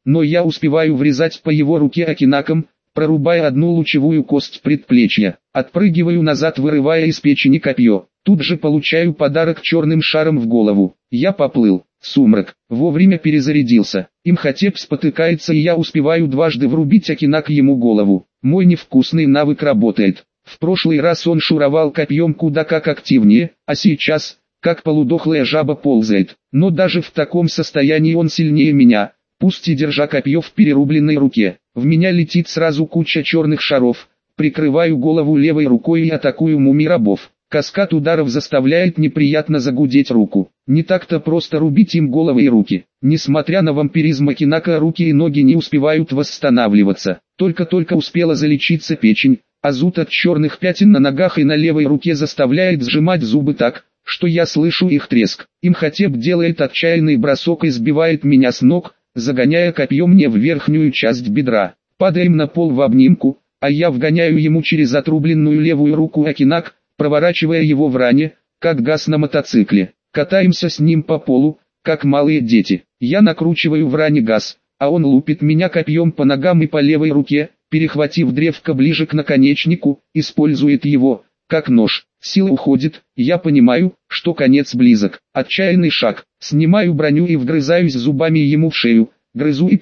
но я успеваю врезать по его руке окинаком, прорубая одну лучевую кость предплечья. Отпрыгиваю назад, вырывая из печени копье. Тут же получаю подарок черным шаром в голову. Я поплыл. Сумрак. Вовремя перезарядился. Имхотеп спотыкается, и я успеваю дважды врубить окинак ему голову. Мой невкусный навык работает. В прошлый раз он шуровал копьем куда как активнее, а сейчас, как полудохлая жаба, ползает. Но даже в таком состоянии он сильнее меня, пусть и держа копье в перерубленной руке. В меня летит сразу куча черных шаров. Прикрываю голову левой рукой и атакую мумий-рабов. Каскад ударов заставляет неприятно загудеть руку. Не так-то просто рубить им головы и руки. Несмотря на вампиризм окинака, руки и ноги не успевают восстанавливаться. Только-только успела залечиться печень, а зуд от черных пятен на ногах и на левой руке заставляет сжимать зубы так, что я слышу их треск. Имхотеп делает отчаянный бросок и сбивает меня с ног, загоняя копье мне в верхнюю часть бедра. Падаем на пол в обнимку, а я вгоняю ему через отрубленную левую руку окинак, проворачивая его в ране, как газ на мотоцикле. Катаемся с ним по полу, как малые дети. Я накручиваю в ране газ, а он лупит меня копьем по ногам и по левой руке, перехватив древко ближе к наконечнику, использует его, как нож. Сила уходит, я понимаю, что конец близок. Отчаянный шаг. Снимаю броню и вгрызаюсь зубами ему в шею. Грызу и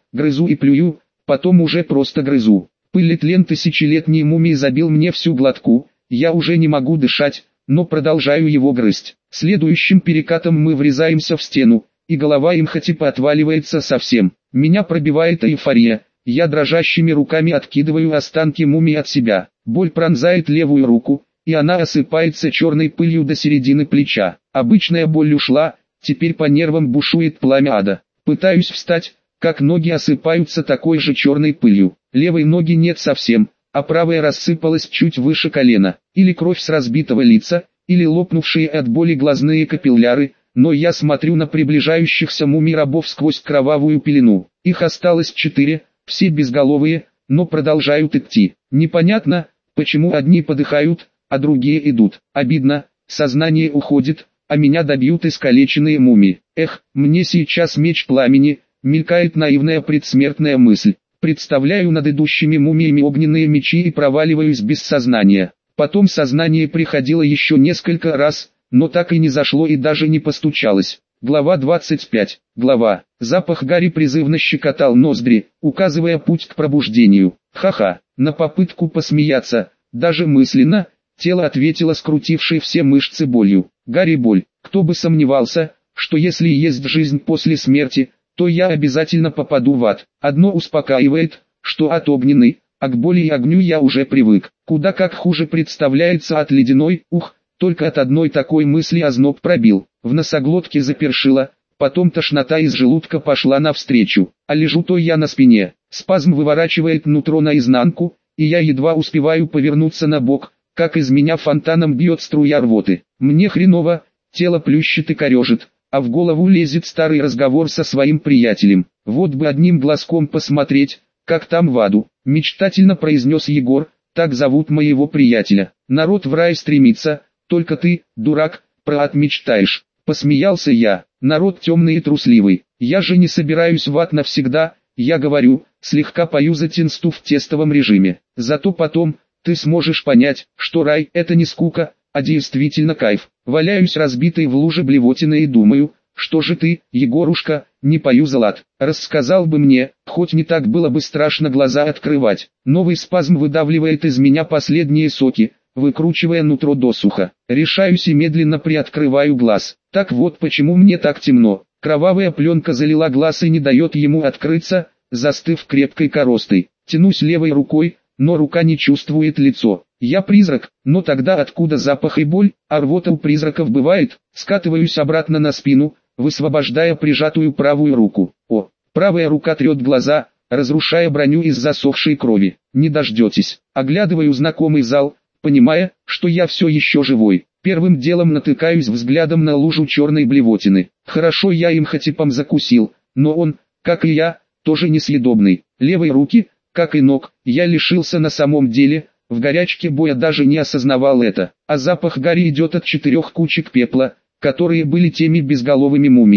плюю, потом уже просто грызу. Пыль тлен тысячелетней мумии забил мне всю глотку. Я уже не могу дышать, но продолжаю его грызть. Следующим перекатом мы врезаемся в стену, и голова Имхотепа отваливается совсем. Меня пробивает эйфория. Я дрожащими руками откидываю останки мумии от себя. Боль пронзает левую руку, и она осыпается черной пылью до середины плеча. Обычная боль ушла, теперь по нервам бушует пламя ада. Пытаюсь встать, как ноги осыпаются такой же черной пылью. Левой ноги нет совсем, а правая рассыпалась чуть выше колена. Или кровь с разбитого лица, или лопнувшие от боли глазные капилляры, но я смотрю на приближающихся мумий-рабов сквозь кровавую пелену. Их осталось 4, все безголовые, но продолжают идти. Непонятно, почему одни подыхают, а другие идут. Обидно, сознание уходит, а меня добьют искалеченные мумии. Эх, мне сейчас меч пламени, мелькает наивная предсмертная мысль. Представляю над идущими мумиями огненные мечи и проваливаюсь без сознания. Потом сознание приходило еще несколько раз, но так и не зашло и даже не постучалось. Глава 25. Глава. Запах гари призывно щекотал ноздри, указывая путь к пробуждению. Ха-ха. На попытку посмеяться, даже мысленно, тело ответило скрутившей все мышцы болью. Гари боль. Кто бы сомневался, что если есть жизнь после смерти, то я обязательно попаду в ад. Одно успокаивает, что ад огненный, а к боли и огню я уже привык. Куда как хуже представляется ад ледяной, только от одной такой мысли озноб пробил. В носоглотке запершило, потом тошнота из желудка пошла навстречу. А лежу-то я на спине. Спазм выворачивает нутро наизнанку, и я едва успеваю повернуться на бок, как из меня фонтаном бьет струя рвоты. Мне хреново, тело плющит и корежит, а в голову лезет старый разговор со своим приятелем. Вот бы одним глазком посмотреть, как там в аду, мечтательно произнес Егор, так зовут моего приятеля. Народ в рай стремится, только ты, дурак, про ад мечтаешь. Посмеялся я. Народ темный и трусливый. Я же не собираюсь в ад навсегда, я говорю, слегка поюзать инсту в тестовом режиме. Зато потом, ты сможешь понять, что рай это не скука, а действительно кайф. Валяюсь разбитой в луже блевотины и думаю, что же ты, Егорушка, не поюзал ад. Рассказал бы мне, хоть не так было бы страшно глаза открывать. Новый спазм выдавливает из меня последние соки, выкручивая нутро досуха. Решаюсь и медленно приоткрываю глаз. Так вот почему мне так темно. Кровавая пленка залила глаз и не дает ему открыться, застыв крепкой коростой. Тянусь левой рукой, но рука не чувствует лицо. Я призрак, но тогда откуда запах и боль, а рвота у призраков бывает? Скатываюсь обратно на спину, высвобождая прижатую правую руку. О, правая рука трет глаза, разрушая броню из засохшей крови. Не дождетесь. Оглядываю знакомый зал, понимая, что я все еще живой. Первым делом натыкаюсь взглядом на лужу черной блевотины. Хорошо я Имхотепом закусил, но он, как и я, тоже несъедобный. Левой руки, как и ног, я лишился на самом деле, в горячке боя даже не осознавал это. А запах гари идет от 4 кучек пепла, которые были теми безголовыми мумиями.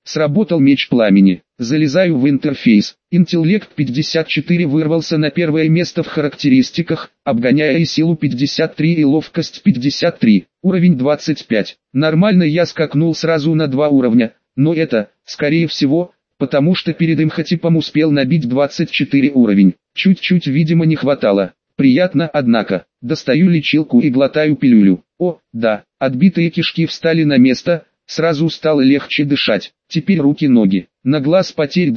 Сработал меч пламени. Залезаю в интерфейс. Интеллект 54 вырвался на первое место в характеристиках, обгоняя и силу 53 и ловкость 53. Уровень 25. Нормально, я скакнул сразу на 2 уровня, но это, скорее всего, потому что перед имхотипом успел набить 24 уровень. Чуть-чуть, видимо, не хватало. Приятно, однако. Достаю лечилку и глотаю пилюлю. О, да, отбитые кишки встали на место, сразу стало легче дышать. Теперь руки-ноги. На глаз потерь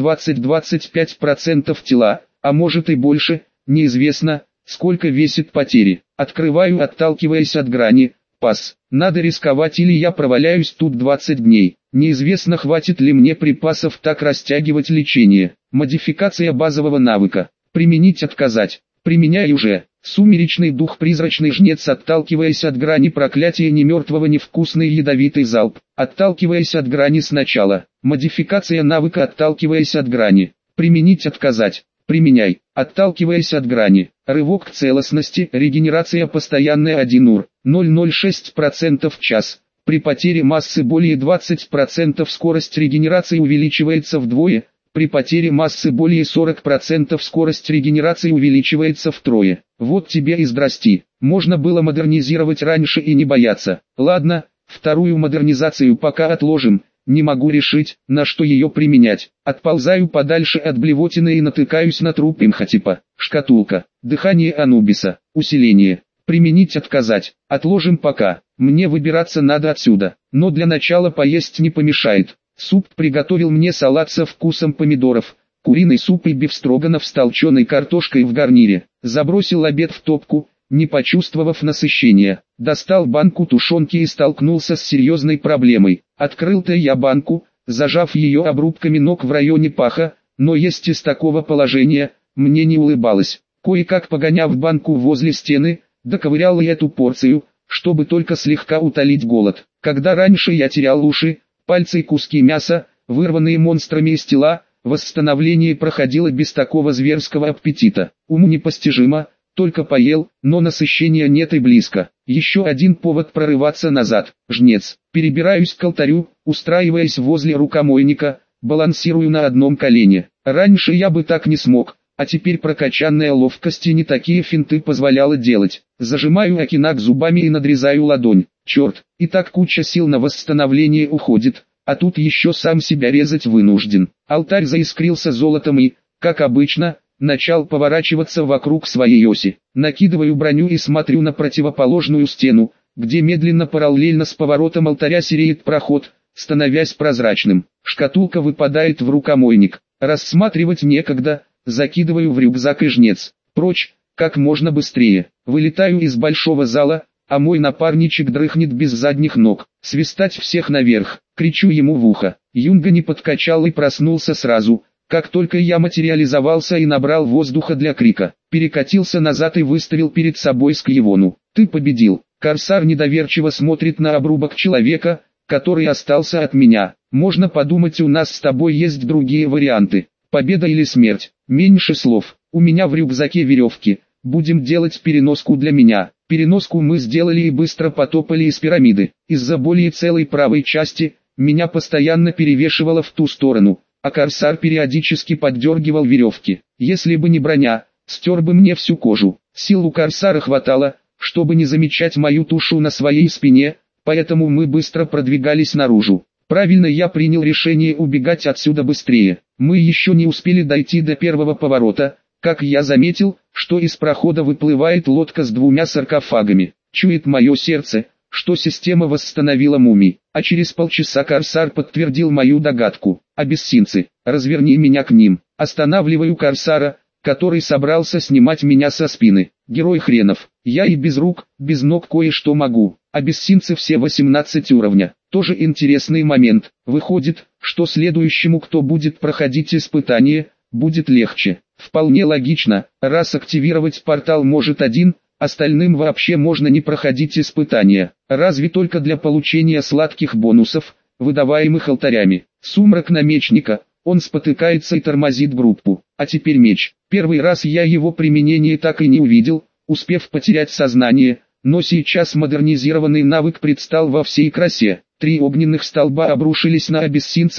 20-25% тела, а может и больше, неизвестно, сколько весит потери. Открываю, отталкиваясь от грани. Пас. Надо рисковать, или я проваляюсь тут 20 дней. Неизвестно, хватит ли мне припасов так растягивать лечение. Модификация базового навыка. Применить, отказать. Применяй уже. Сумеречный дух, призрачный жнец, отталкиваясь от грани, проклятие немертвого, невкусный ядовитый залп. Отталкиваясь от грани сначала. Модификация навыка, отталкиваясь от грани. Применить, отказать. Применяй. Отталкиваясь от грани. Рывок к целостности, регенерация постоянная 1 ур. 0,06% в час. При потере массы более 20% скорость регенерации увеличивается вдвое. При потере массы более 40% скорость регенерации увеличивается втрое. Вот тебе и здрасти. Можно было модернизировать раньше и не бояться. Ладно, вторую модернизацию пока отложим. Не могу решить, на что ее применять. Отползаю подальше от блевотины и натыкаюсь на труп имхотипа. Шкатулка. Дыхание Анубиса. Усиление. Применить, отказать. Отложим пока. Мне выбираться надо отсюда. Но для начала поесть не помешает. Суп приготовил мне салат со вкусом помидоров, куриный суп и бифстроганов с толченой картошкой в гарнире. Забросил обед в топку, не почувствовав насыщения. Достал банку тушенки и столкнулся с серьезной проблемой. Открыл-то я банку, зажав ее обрубками ног в районе паха, но есть из такого положения, мне не улыбалось. Кое-как погоняв банку возле стены, доковырял и эту порцию, чтобы только слегка утолить голод. Когда раньше я терял уши, пальцы и куски мяса, вырванные монстрами из тела, восстановление проходило без такого зверского аппетита. Уму непостижимо, только поел, но насыщения нет и близко. Еще один повод прорываться назад. Жнец. Перебираюсь к алтарю, устраиваясь возле рукомойника, балансирую на одном колене. Раньше я бы так не смог, а теперь прокачанная ловкость и не такие финты позволяла делать. Зажимаю окинак зубами и надрезаю ладонь. Черт, и так куча сил на восстановление уходит, а тут еще сам себя резать вынужден. Алтарь заискрился золотом и, как обычно, начал поворачиваться вокруг своей оси. Накидываю броню и смотрю на противоположную стену, где медленно параллельно с поворотом алтаря сереет проход, становясь прозрачным. Шкатулка выпадает в рукомойник. Рассматривать некогда, закидываю в рюкзак и жнец. Прочь, как можно быстрее. Вылетаю из большого зала, а мой напарничек дрыхнет без задних ног. Свистать всех наверх, кричу ему в ухо. Юнга не подкачал и проснулся сразу, как только я материализовался и набрал воздуха для крика. Перекатился назад и выставил перед собой Скьевону. Ты победил. Корсар недоверчиво смотрит на обрубок человека, который остался от меня. Можно подумать, у нас с тобой есть другие варианты. Победа или смерть. Меньше слов. У меня в рюкзаке веревки. Будем делать переноску для меня. Переноску мы сделали и быстро потопали из пирамиды. Из-за более целой правой части, меня постоянно перевешивало в ту сторону, а Корсар периодически поддергивал веревки. Если бы не броня, стер бы мне всю кожу. Сил у Корсара хватало, чтобы не замечать мою тушу на своей спине, поэтому мы быстро продвигались наружу. Правильно я принял решение убегать отсюда быстрее. Мы еще не успели дойти до первого поворота, как я заметил, что из прохода выплывает лодка с 2 саркофагами. Чует мое сердце, что система восстановила мумий, а через полчаса Корсар подтвердил мою догадку. Абиссинцы, разверни меня к ним. Останавливаю Корсара, который собрался снимать меня со спины. Герой хренов, я и без рук, без ног кое-что могу. Абиссинцы все 18 уровня. Тоже интересный момент. Выходит, что следующему, кто будет проходить испытание, будет легче. Вполне логично, раз активировать портал может один, остальным вообще можно не проходить испытания. Разве только для получения сладких бонусов, выдаваемых алтарями. Сумрак на мечника, он спотыкается и тормозит группу. А теперь меч. Первый раз я его применение так и не увидел, успев потерять сознание, но сейчас модернизированный навык предстал во всей красе. 3 огненных столба обрушились на абиссинцев,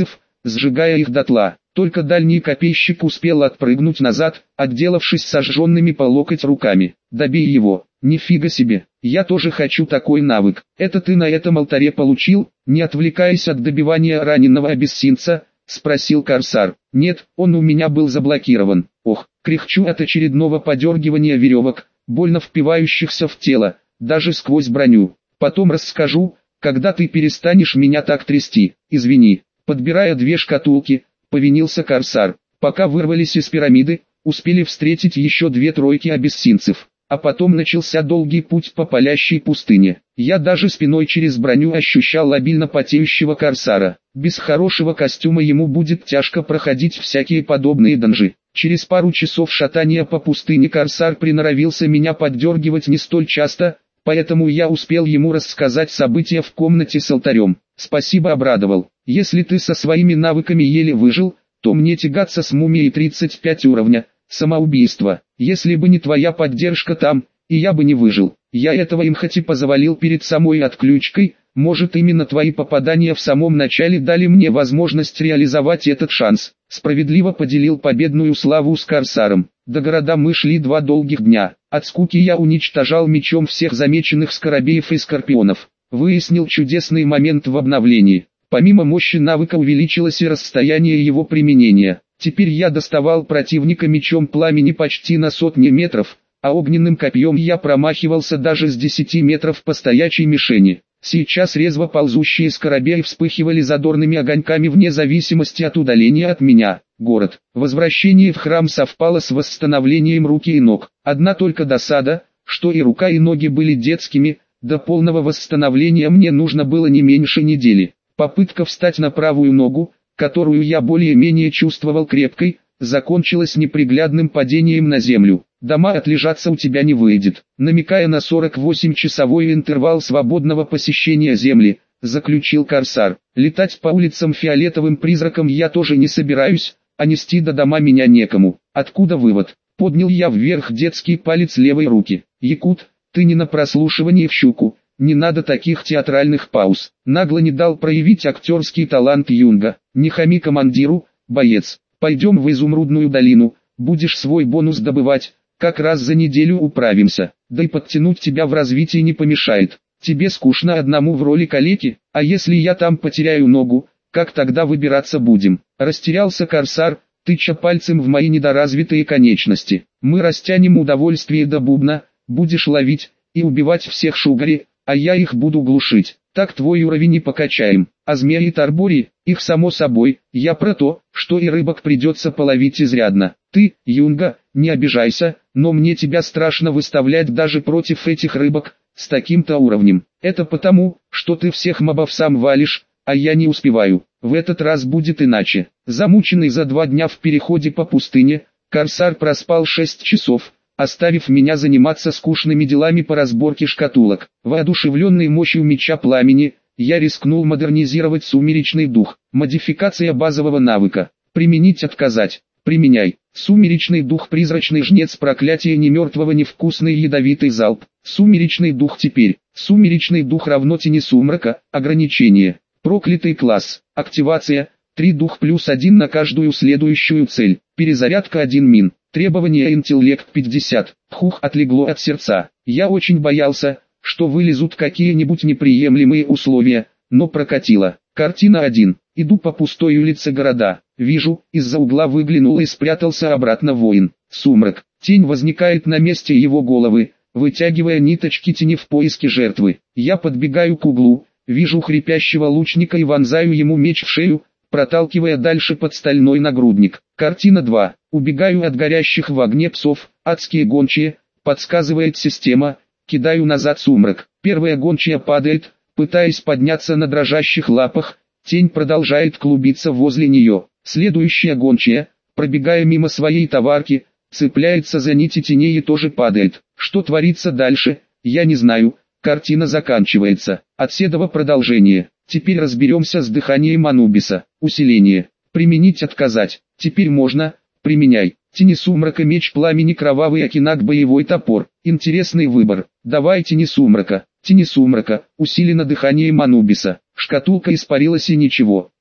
сжигая их дотла. Только дальний копейщик успел отпрыгнуть назад, отделавшись сожженными по локоть руками. «Добей его!» «Нифига себе! Я тоже хочу такой навык!» «Это ты на этом алтаре получил?» Не отвлекаясь от добивания раненого абиссинца, спросил Корсар. «Нет, он у меня был заблокирован». Ох, кряхчу от очередного подергивания веревок, больно впивающихся в тело, даже сквозь броню. «Потом расскажу, когда ты перестанешь меня так трясти. Извини». Подбирая две шкатулки, повинился Корсар. Пока вырвались из пирамиды, успели встретить еще две тройки абиссинцев. А потом начался долгий путь по палящей пустыне. Я даже спиной через броню ощущал обильно потеющего Корсара. Без хорошего костюма ему будет тяжко проходить всякие подобные данжи. Через пару часов шатания по пустыне Корсар приноровился меня поддергивать не столь часто, поэтому я успел ему рассказать события в комнате с алтарем. «Спасибо», обрадовал. «Если ты со своими навыками еле выжил, то мне тягаться с мумией 35 уровня. Самоубийство. Если бы не твоя поддержка там, и я бы не выжил. Я этого им хоть и позавалил перед самой отключкой, может именно твои попадания в самом начале дали мне возможность реализовать этот шанс». Справедливо поделил победную славу с Корсаром. До города мы шли 2 долгих дня. От скуки я уничтожал мечом всех замеченных скоробеев и скорпионов. Выяснил чудесный момент в обновлении. Помимо мощи навыка увеличилось и расстояние его применения. Теперь я доставал противника мечом пламени почти на сотни метров, а огненным копьем я промахивался даже с 10 метров по стоячей мишени. Сейчас резво ползущие скоробеи вспыхивали задорными огоньками вне зависимости от удаления от меня. Город. Возвращение в храм совпало с восстановлением руки и ног. Одна только досада, что и рука и ноги были детскими, до полного восстановления мне нужно было не меньше недели. Попытка встать на правую ногу, которую я более-менее чувствовал крепкой, закончилась неприглядным падением на землю. «Дома отлежаться у тебя не выйдет», намекая на 48-часовой интервал свободного посещения земли, заключил Корсар. «Летать по улицам фиолетовым призраком я тоже не собираюсь, а нести до дома меня некому». Откуда вывод? Поднял я вверх детский палец левой руки. «Якут, ты не на прослушивании в щуку. Не надо таких театральных пауз». Нагло не дал проявить актерский талант Юнга. «Не хами командиру, боец. Пойдем в Изумрудную долину, будешь свой бонус добывать, как раз за неделю управимся. Да и подтянуть тебя в развитии не помешает. Тебе скучно одному в роли калеки, а если я там потеряю ногу, как тогда выбираться будем?» Растерялся Корсар, тыча пальцем в мои недоразвитые конечности. «Мы растянем удовольствие до бубна, будешь ловить и убивать всех шугари, а я их буду глушить. Так твой уровень и покачаем. А змеи и тарбори, их само собой, я про то, что и рыбок придется половить изрядно. Ты, Юнга, не обижайся, но мне тебя страшно выставлять даже против этих рыбок, с таким-то уровнем. Это потому, что ты всех мобов сам валишь, а я не успеваю. В этот раз будет иначе». Замученный за 2 дня в переходе по пустыне, Корсар проспал 6 часов, оставив меня заниматься скучными делами по разборке шкатулок. Воодушевленный мощью меча пламени, я рискнул модернизировать сумеречный дух. Модификация базового навыка. Применить, отказать. Применяй. Сумеречный дух, призрачный жнец, проклятие немертвого, невкусный ядовитый залп. Сумеречный дух теперь. Сумеречный дух равно тени сумрака. Ограничение. Проклятый класс. Активация. 3 дух плюс 1 на каждую следующую цель. Перезарядка 1 мин. Требование интеллект 50. Хух, отлегло от сердца. Я очень боялся, что вылезут какие-нибудь неприемлемые условия, но прокатило. Картина 1. Иду по пустой улице города. Вижу, из-за угла выглянул и спрятался обратно воин. Сумрак. Тень возникает на месте его головы, вытягивая ниточки тени в поиске жертвы. Я подбегаю к углу, вижу хрипящего лучника и вонзаю ему меч в шею, проталкивая дальше под стальной нагрудник. Картина 2. Убегаю от горящих в огне псов, адские гончие, подсказывает система, кидаю назад сумрак. Первая гончая падает, пытаясь подняться на дрожащих лапах, тень продолжает клубиться возле нее. Следующая гончая, пробегая мимо своей товарки, цепляется за нити теней и тоже падает. Что творится дальше, я не знаю. Картина заканчивается. От седого продолжение. Теперь разберемся с дыханием Анубиса. Усиление. Применить, отказать. Теперь можно. Применяй. Тени сумрака, меч пламени, кровавый окинак, боевой топор. Интересный выбор. Давай тени сумрака. Тени сумрака. Усилено дыханием Анубиса. Шкатулка испарилась и ничего.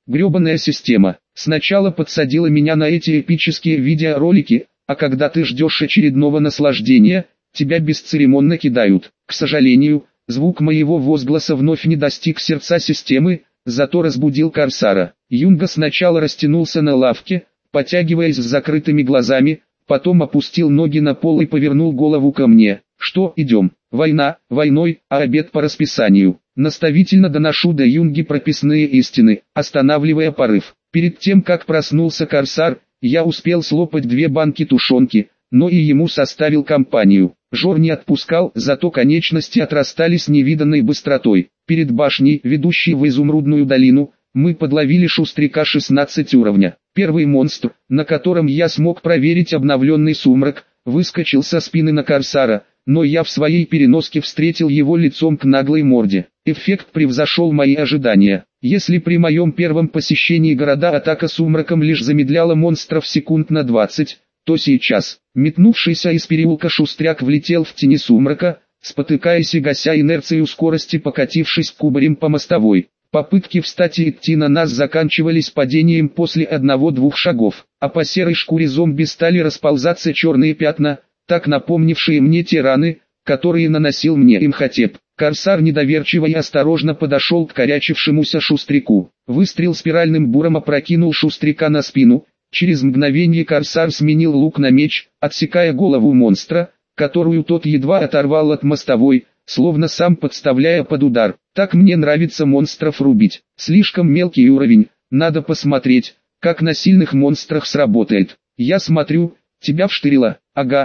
Гребаная система. Сначала подсадила меня на эти эпические видеоролики, а когда ты ждешь очередного наслаждения, тебя бесцеремонно кидают. К сожалению, звук моего возгласа вновь не достиг сердца системы, зато разбудил Корсара. Юнга сначала растянулся на лавке, потягиваясь с закрытыми глазами, потом опустил ноги на пол и повернул голову ко мне. «Что, идем? Война, войной, а обед по расписанию». Наставительно доношу до Юнги прописные истины, останавливая порыв. Перед тем как проснулся Корсар, я успел слопать 2 банки тушенки, но и ему составил компанию. Жор не отпускал, зато конечности отрастали с невиданной быстротой. Перед башней, ведущей в Изумрудную долину, мы подловили шустряка 16 уровня. Первый монстр, на котором я смог проверить обновленный сумрак, выскочил со спины на Корсара, но я в своей переноске встретил его лицом к наглой морде. Эффект превзошел мои ожидания. Если при моем первом посещении города атака сумраком лишь замедляла монстров секунд на 20, то сейчас, метнувшийся из переулка шустряк влетел в тени сумрака, спотыкаясь и гася инерцию скорости, покатившись кубарем по мостовой. Попытки встать и идти на нас заканчивались падением после 1-2 шагов, а по серой шкуре зомби стали расползаться черные пятна, так напомнившие мне те раны, которые наносил мне Имхотеп. Корсар недоверчиво и осторожно подошел к корячившемуся шустряку. Выстрел спиральным буром опрокинул шустряка на спину. Через мгновение Корсар сменил лук на меч, отсекая голову монстра, которую тот едва оторвал от мостовой, словно сам подставляя под удар. Так мне нравится монстров рубить. Слишком мелкий уровень, надо посмотреть, как на сильных монстрах сработает. Я смотрю, тебя вштырило. Ага,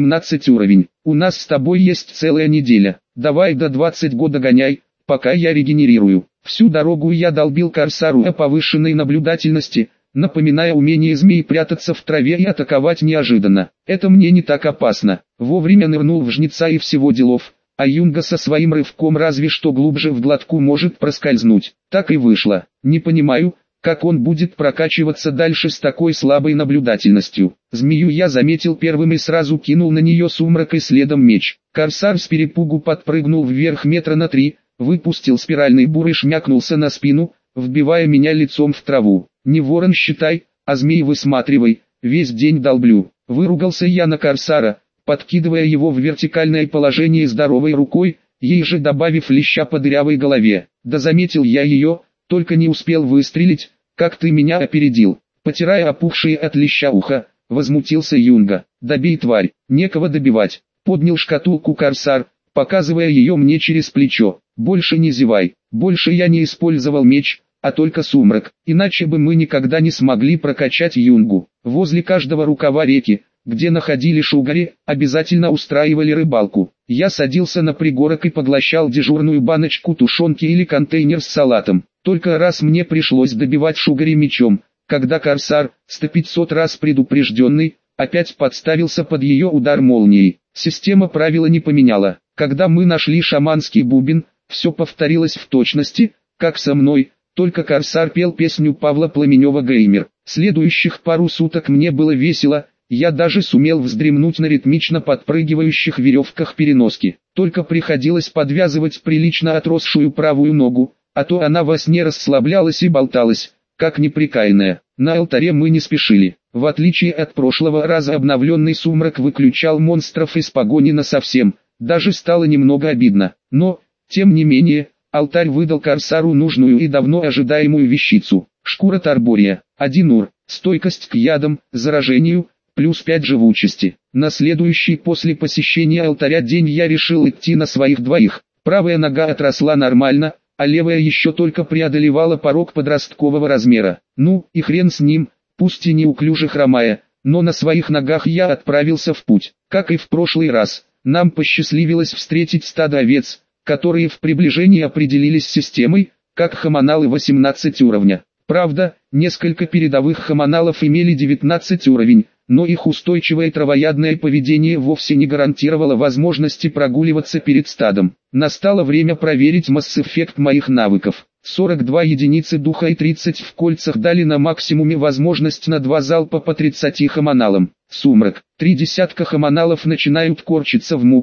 18 уровень. У нас с тобой есть целая неделя. Давай до 20 года гоняй, пока я регенерирую. Всю дорогу я долбил Корсару о повышенной наблюдательности, напоминая умение змей прятаться в траве и атаковать неожиданно. Это мне не так опасно. Вовремя нырнул в жнеца и всего делов, а Юнга со своим рывком разве что глубже в глотку может проскользнуть. Так и вышло. Не понимаю, как он будет прокачиваться дальше с такой слабой наблюдательностью. Змею я заметил первым и сразу кинул на нее сумрак и следом меч. Корсар с перепугу подпрыгнул вверх метра на 3, выпустил спиральный бур и шмякнулся на спину, вбивая меня лицом в траву. Не ворон считай, а змей высматривай, весь день долблю. Выругался я на Корсара, подкидывая его в вертикальное положение здоровой рукой, ей же добавив леща по дырявой голове. Да заметил я ее, только не успел выстрелить, как ты меня опередил. Потирая опухшие от леща ухо, возмутился Юнга. Добей, тварь, некого добивать. Поднял шкатулку Корсар, показывая ее мне через плечо. Больше не зевай, больше я не использовал меч, а только сумрак, иначе бы мы никогда не смогли прокачать Юнгу. Возле каждого рукава реки, где находили шугари, обязательно устраивали рыбалку. Я садился на пригорок и поглощал дежурную баночку тушенки или контейнер с салатом. Только раз мне пришлось добивать шугари мечом, когда Корсар, 100-500 раз предупрежденный, опять подставился под ее удар молнией. Система правила не поменяла. Когда мы нашли шаманский бубен, все повторилось в точности, как со мной, только Корсар пел песню Павла Пламенева «Геймер». Следующих пару суток мне было весело, я даже сумел вздремнуть на ритмично подпрыгивающих веревках переноски. Только приходилось подвязывать прилично отросшую правую ногу, а то она во сне расслаблялась и болталась, как неприкаянная. На алтаре мы не спешили. В отличие от прошлого раза обновленный сумрак выключал монстров из погони насовсем, даже стало немного обидно. Но, тем не менее, алтарь выдал Корсару нужную и давно ожидаемую вещицу. Шкура Тарбория, 1 ур, стойкость к ядам, заражению, плюс 5 живучести. На следующий после посещения алтаря день я решил идти на своих двоих. Правая нога отросла нормально, а левая еще только преодолевала порог подросткового размера. Ну, и хрен с ним, пусть и неуклюже хромая, но на своих ногах я отправился в путь. Как и в прошлый раз, нам посчастливилось встретить стадо овец, которые в приближении определились системой, как хаманалы 18 уровня. Правда, несколько передовых хаманалов имели 19 уровень, но их устойчивое травоядное поведение вовсе не гарантировало возможности прогуливаться перед стадом. Настало время проверить масс-эффект моих навыков. 42 единицы духа и 30 в кольцах дали на максимуме возможность на 2 залпа по 30 хаманалам. Сумрак. 3 десятка хаманалов начинают корчиться в муках,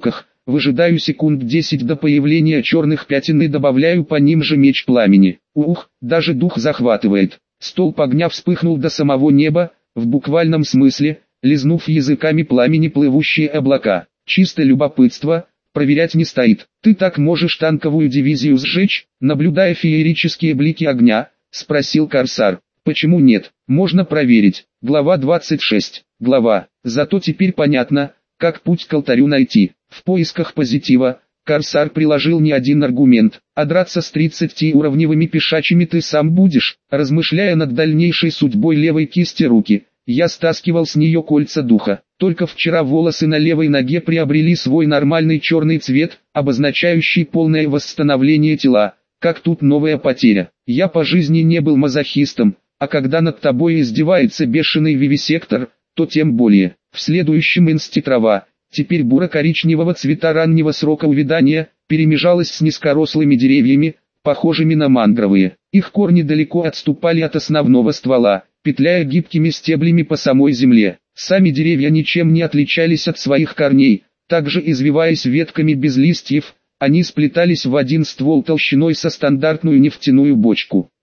выжидаю секунд 10 до появления черных пятен и добавляю по ним же меч пламени. Ух, даже дух захватывает. Столб огня вспыхнул до самого неба, в буквальном смысле, лизнув языками пламени плывущие облака. Чисто любопытство, проверять не стоит. Ты так можешь танковую дивизию сжечь, наблюдая феерические блики огня? Спросил Корсар. Почему нет? Можно проверить. Глава 26. Глава. Зато теперь понятно, как путь к алтарю найти. В поисках позитива, Корсар приложил не один аргумент. А драться с 30-уровневыми пешачими ты сам будешь. Размышляя над дальнейшей судьбой левой кисти руки, я стаскивал с нее кольца духа. Только вчера волосы на левой ноге приобрели свой нормальный черный цвет, обозначающий полное восстановление тела. Как тут новая потеря? Я по жизни не был мазохистом, а когда над тобой издевается бешеный вивисектор, то тем более. В следующем инсте трава, теперь буро-коричневого цвета раннего срока увядания, перемежалась с низкорослыми деревьями, похожими на мангровые. Их корни далеко отступали от основного ствола, петляя гибкими стеблями по самой земле. Сами деревья ничем не отличались от своих корней, также извиваясь ветками без листьев, они сплетались в один ствол толщиной со стандартную нефтяную бочку.